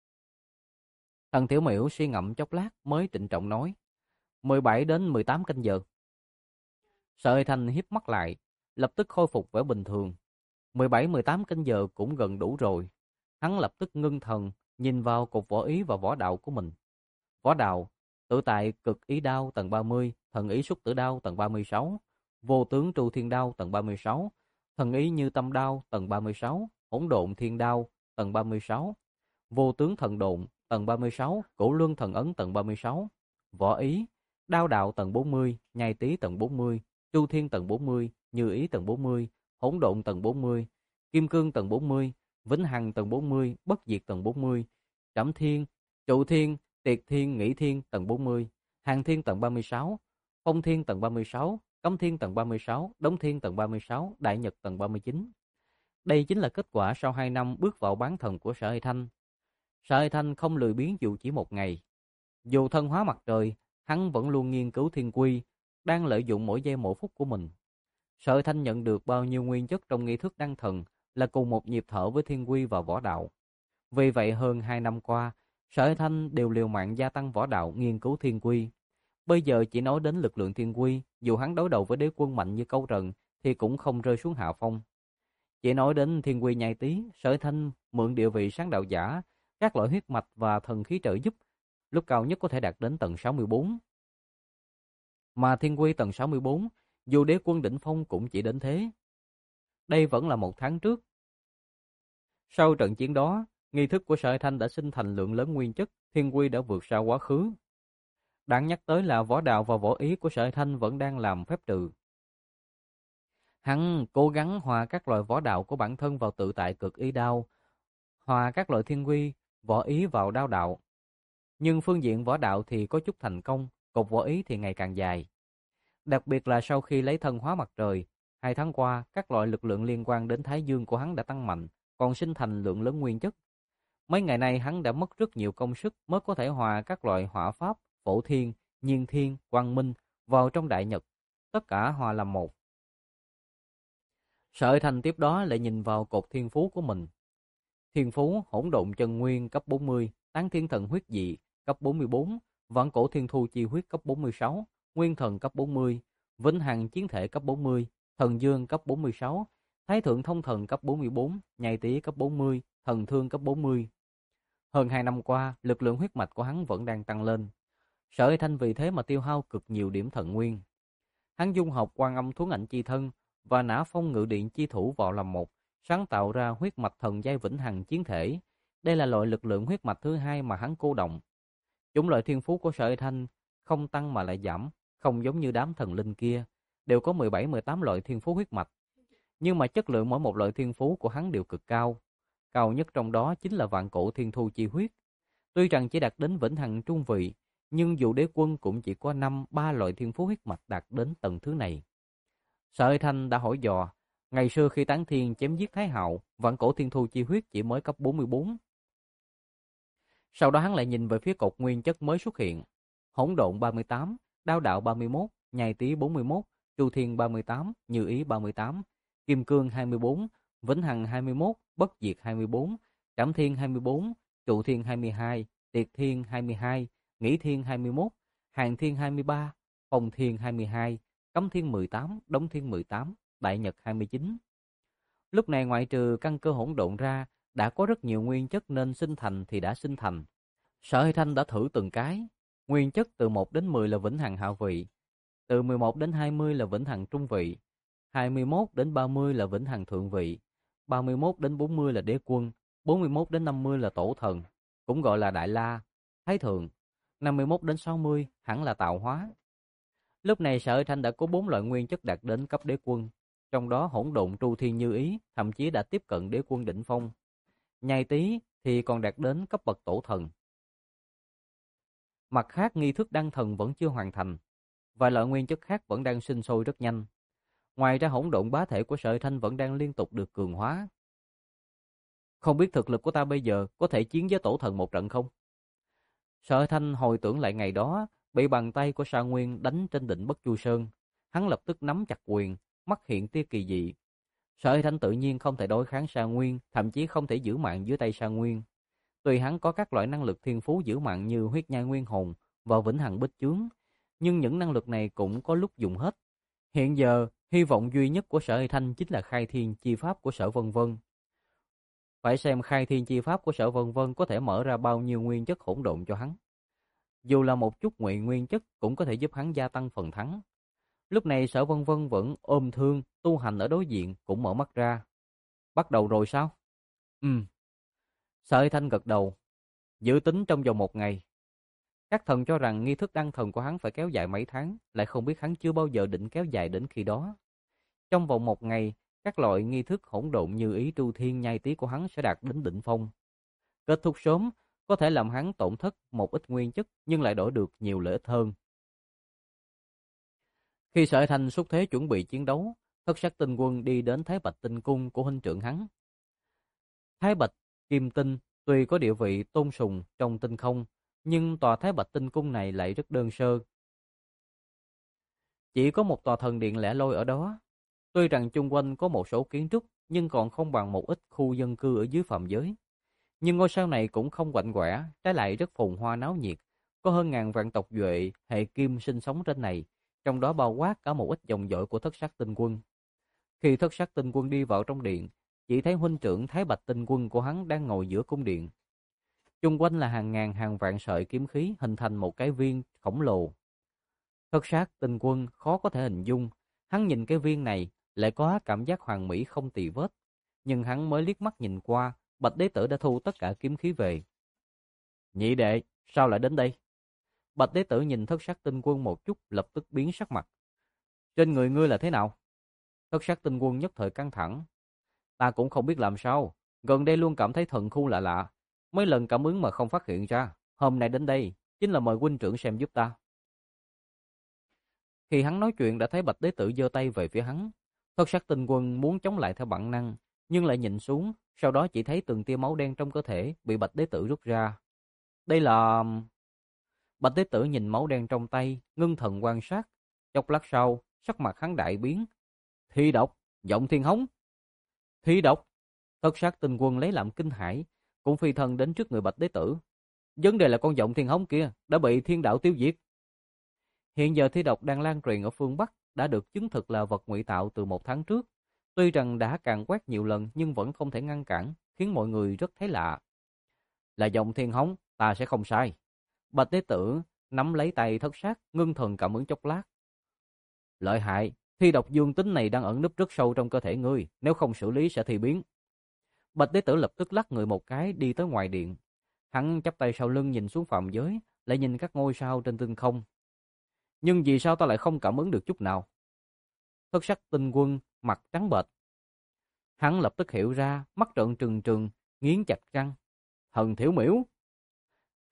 Thần Tiểu Miểu suy ngẫm chốc lát mới trịnh trọng nói, 17 đến 18 canh giờ. Sở Hy Thanh híp mắt lại, lập tức khôi phục vẻ bình thường. 17-18 canh giờ cũng gần đủ rồi. Hắn lập tức ngưng thần, nhìn vào cột võ ý và võ đạo của mình. Võ đạo, tự tại cực ý đao tầng 30, thần ý xúc tử đao tầng 36, vô tướng tru thiên đao tầng 36, thần ý như tâm đao tầng 36, hỗn độn thiên đao tầng 36, vô tướng thần độn tầng 36, cổ luân thần ấn tầng 36, võ ý, đao đạo tầng 40, nhai tý tầng 40, tru thiên tầng 40, như ý tầng 40, hỗn độn tầng 40, kim cương tầng 40, vĩnh hằng tầng 40, bất diệt tầng 40, trảm thiên, trụ thiên, tiệt thiên, nghĩ thiên tầng 40, hàng thiên tầng 36, phong thiên tầng 36, cấm thiên tầng 36, đống thiên tầng 36, đại nhật tầng 39. Đây chính là kết quả sau 2 năm bước vào bán thần của Sở Hy Thanh. Sở Hy Thanh không lười biếng dù chỉ một ngày. Dù thân hóa mặt trời, hắn vẫn luôn nghiên cứu thiên quy, đang lợi dụng mỗi giây mỗi phút của mình. Sở Hy Thanh nhận được bao nhiêu nguyên chất trong nghi thức đăng thần là cùng một nhịp thở với thiên quy và võ đạo. Vì vậy hơn 2 năm qua, Sở Hy Thanh đều liều mạng gia tăng võ đạo nghiên cứu thiên quy. Bây giờ chỉ nói đến lực lượng thiên quy, dù hắn đối đầu với đế quân mạnh như Câu Trần thì cũng không rơi xuống hạ phong. Chỉ nói đến thiên quy nhai tý, Sở Hy Thanh mượn địa vị sáng đạo giả, các loại huyết mạch và thần khí trợ giúp, lúc cao nhất có thể đạt đến tầng 64. Mà thiên quy tầng 64, dù đế quân đỉnh phong cũng chỉ đến thế. Đây vẫn là 1 tháng trước. Sau trận chiến đó, nghi thức của Sở Hy Thanh đã sinh thành lượng lớn nguyên chất, thiên quy đã vượt xa quá khứ. Đáng nhắc tới là võ đạo và võ ý của Sở Hy Thanh vẫn đang làm phép trừ. Hắn cố gắng hòa các loại võ đạo của bản thân vào tự tại cực ý đao, hòa các loại thiên quy, võ ý vào đao đạo. Nhưng phương diện võ đạo thì có chút thành công, cột võ ý thì ngày càng dài. Đặc biệt là sau khi lấy thân hóa mặt trời, 2 tháng qua, các loại lực lượng liên quan đến Thái Dương của hắn đã tăng mạnh, còn sinh thành lượng lớn nguyên chất. Mấy ngày nay hắn đã mất rất nhiều công sức mới có thể hòa các loại hỏa pháp, phổ thiên, nhiên thiên, quang minh vào trong đại nhật, tất cả hòa làm một. Sở Hy Thanh tiếp đó lại nhìn vào cột thiên phú của mình. Thiên phú hỗn độn chân nguyên cấp 40, tán thiên thần huyết dị cấp 44, vạn cổ thiên thu chi huyết cấp 46, nguyên thần cấp 40, vĩnh hằng chiến thể cấp 40, thần dương cấp 46, thái thượng thông thần cấp 44, nhai tý cấp 40, thần thương cấp 40. Hơn 2 năm qua, lực lượng huyết mạch của hắn vẫn đang tăng lên. Sở Hy Thanh vì thế mà tiêu hao cực nhiều điểm thần nguyên. Hắn dung hợp Quan Âm Thuấn Ảnh chi thân và Nã Phong Ngự Điện chi thủ vào làm một, sáng tạo ra huyết mạch thần giai vĩnh hằng chiến thể. Đây là loại lực lượng huyết mạch thứ hai mà hắn cô động. Chủng loại thiên phú của Sở Hy Thanh không tăng mà lại giảm, không giống như đám thần linh kia, đều có 17-18 loại thiên phú huyết mạch. Nhưng mà chất lượng mỗi một loại thiên phú của hắn đều cực cao. Cao nhất trong đó chính là vạn cổ thiên thu chi huyết. Tuy rằng chỉ đạt đến vĩnh hằng trung vị, nhưng dù đế quân cũng chỉ có ba loại thiên phú huyết mạch đạt đến tầng thứ này. Sở Hải Thanh đã hỏi dò, ngày xưa khi Tán Thiên chém giết Thái Hạo, vạn cổ thiên thu chi huyết chỉ mới cấp 44. Sau đó hắn lại nhìn về phía cột nguyên chất mới xuất hiện. Hỗn độn 38, đao đạo 31, nhai tý 41, chu thiên 38, như ý 38, kim cương 24, vĩnh hằng 21, bất diệt 24, trảm thiên 24, trụ thiên 22, tiệt thiên 22, nghĩ thiên 21, hàng thiên 23, phong thiên 22, cấm thiên 18, đống thiên 18, đại nhật 29. Lúc này ngoại trừ căn cơ hỗn độn ra, đã có rất nhiều nguyên chất nên sinh thành thì đã sinh thành. Sở Hải Thanh đã thử từng cái. Nguyên chất từ 1 đến 10 là vĩnh hằng hạ vị, từ 11 đến 20 là vĩnh hằng trung vị, 21 đến 30 là vĩnh hằng thượng vị, 31 đến 40 là đế quân, 41 đến 50 là tổ thần, cũng gọi là đại la, thái thượng, 51 đến 60 hẳn là tạo hóa. Lúc này Sở Hải Thanh đã có 4 loại nguyên chất đạt đến cấp đế quân, trong đó hỗn độn tru thiên như ý thậm chí đã tiếp cận đế quân đỉnh phong. Nhai tý thì còn đạt đến cấp bậc tổ thần. Mặt khác, nghi thức đăng thần vẫn chưa hoàn thành, vài loại nguyên chất khác vẫn đang sinh sôi rất nhanh. Ngoài ra hỗn độn bá thể của Sở Hải Thanh vẫn đang liên tục được cường hóa. Không biết thực lực của ta bây giờ có thể chiến với tổ thần một trận không? Sở Hải Thanh hồi tưởng lại ngày đó, bị bàn tay của Sa Nguyên đánh trên đỉnh Bất Chu Sơn. Hắn lập tức nắm chặt quyền, mắt hiện tia kỳ dị. Sở Hải Thanh tự nhiên không thể đối kháng Sa Nguyên, thậm chí không thể giữ mạng dưới tay Sa Nguyên. Tuy hắn có các loại năng lực thiên phú giữ mạng như huyết nhai nguyên hồn và vĩnh hằng bích chướng, nhưng những năng lực này cũng có lúc dùng hết. Hiện giờ, hy vọng duy nhất của Sở Hải Thanh chính là khai thiên chi pháp của Sở Vân Vân. Phải xem khai thiên chi pháp của Sở Vân Vân có thể mở ra bao nhiêu nguyên chất hỗn độn cho hắn. Dù là một chút ngụy nguyên chất cũng có thể giúp hắn gia tăng phần thắng. Lúc này Sở Vân Vân vẫn ôm thương, tu hành ở đối diện cũng mở mắt ra. Bắt đầu rồi sao? Sở Hải Thanh gật đầu. Dự tính trong vòng 1 ngày. Các thần cho rằng nghi thức đăng thần của hắn phải kéo dài mấy tháng, lại không biết hắn chưa bao giờ định kéo dài đến khi đó. Trong vòng 1 ngày, các loại nghi thức hỗn độn như ý tru thiên nhai tý của hắn sẽ đạt đến đỉnh phong. Kết thúc sớm, có thể làm hắn tổn thất một ít nguyên chất nhưng lại đổi được nhiều lợi ích hơn. Khi Sở Hải Thanh xúc thế chuẩn bị chiến đấu, Thất Sát Tinh Quân đi đến Thái Bạch Tinh Cung của huynh trưởng hắn. Thái Bạch Kim Tinh tuy có địa vị tôn sùng trong tinh không, nhưng tòa Thái Bạch Tinh Cung này lại rất đơn sơ. Chỉ có một tòa thần điện lẻ loi ở đó. Tuy rằng chung quanh có một số kiến trúc, nhưng còn không bằng một ít khu dân cư ở dưới phàm giới. Nhưng ngôi sao này cũng không quạnh quẻ, trái lại rất phồn hoa náo nhiệt. Có hơn ngàn vạn tộc Duệ, hệ Kim sinh sống trên này, trong đó bao quát cả một ít dòng dõi của Thất Sát Tinh Quân. Khi Thất Sát Tinh Quân đi vào trong điện, chỉ thấy huynh trưởng Thái Bạch Tinh Quân của hắn đang ngồi giữa cung điện. Chung quanh là hàng ngàn hàng vạn sợi kiếm khí hình thành một cái viên khổng lồ. Thất Sát Tinh Quân khó có thể hình dung, hắn nhìn cái viên này lại có cảm giác hoàn mỹ không tì vết, nhưng hắn mới liếc mắt nhìn qua, Bạch Đế Tử đã thu tất cả kiếm khí về. Nhị đệ, sao lại đến đây? Bạch Đế Tử nhìn Thất Sát Tinh Quân một chút, lập tức biến sắc mặt. Trên người ngươi là thế nào? Thất Sát Tinh Quân nhất thời căng thẳng. Ta cũng không biết làm sao, gần đây luôn cảm thấy thần khu lạ lạ, mấy lần cảm ứng mà không phát hiện ra, hôm nay đến đây chính là mời huynh trưởng xem giúp ta. Khi hắn nói chuyện đã thấy Bạch Đế Tử giơ tay về phía hắn. Thất Sát Tinh Quân muốn chống lại theo bản năng, nhưng lại nhìn xuống, sau đó chỉ thấy từng tia máu đen trong cơ thể bị Bạch Đế Tử rút ra. Đây là... Bạch Đế Tử nhìn máu đen trong tay, ngưng thần quan sát. Chốc lát sau, sắc mặt hắn đại biến. Thi độc, giọng thiên hống. Thi độc. Thất Sát Tinh Quân lấy làm kinh hãi, cũng phi thân đến trước người Bạch Đế Tử. Vấn đề là con giọng thiên hống kia đã bị thiên đạo tiêu diệt. Hiện giờ thi độc đang lan truyền ở phương Bắc, đã được chứng thực là vật ngụy tạo từ 1 tháng trước. Tuy rằng đã càn quét nhiều lần nhưng vẫn không thể ngăn cản, khiến mọi người rất thấy lạ. Là giọng thiên hống, ta sẽ không sai. Bạch Đế Tử nắm lấy tay Thất Sát, ngưng thần cảm ứng chốc lát. Lợi hại, thi độc dương tính này đang ẩn núp rất sâu trong cơ thể ngươi, nếu không xử lý sẽ thi biến. Bạch Đế Tử lập tức lắc người một cái đi tới ngoài điện. Hắn chắp tay sau lưng nhìn xuống phàm giới, lại nhìn các ngôi sao trên tinh không. Nhưng vì sao ta lại không cảm ứng được chút nào? Thất Sát Tinh Quân mặt trắng bệch. Hắn lập tức hiểu ra, mắt trợn trừng trừng, nghiến chặt răng. Thần thiểu miễu.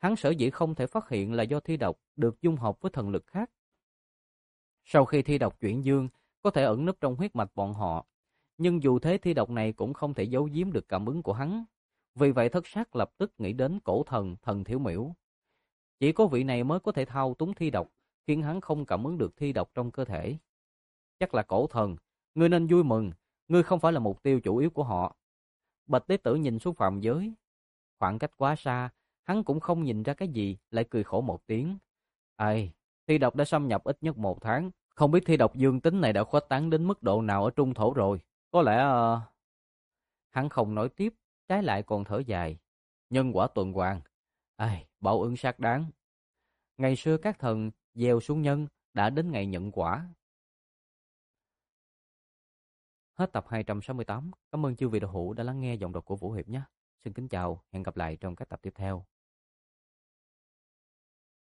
Hắn sở dĩ không thể phát hiện là do thi độc được dung hợp với thần lực khác. Sau khi thi độc chuyển dương, có thể ẩn nấp trong huyết mạch bọn họ. Nhưng dù thế thi độc này cũng không thể giấu giếm được cảm ứng của hắn. Vì vậy Thất Sát lập tức nghĩ đến cổ thần, thần Thiểu Miểu. Chỉ có vị này mới có thể thao túng thi độc, khiến hắn không cảm ứng được thi độc trong cơ thể. Chắc là cổ thần, ngươi nên vui mừng, ngươi không phải là mục tiêu chủ yếu của họ. Bạch Tế Tử nhìn xuống phàm giới. Khoảng cách quá xa, hắn cũng không nhìn ra cái gì, lại cười khổ một tiếng. Ai, thi độc đã xâm nhập ít nhất 1 tháng. Không biết thi độc dương tính này đã khuếch tán đến mức độ nào ở trung thổ rồi. Có lẽ... Hắn không nói tiếp, trái lại còn thở dài. Nhân quả tuần hoàn. Ai, báo ứng xác đáng. Ngày xưa các thần gieo xuống nhân, đã đến ngày nhận quả. Hết tập 268. Cảm ơn chư vị đạo hữu đã lắng nghe giọng đọc của Vũ Hiệp nhé. Xin kính chào, hẹn gặp lại trong các tập tiếp theo.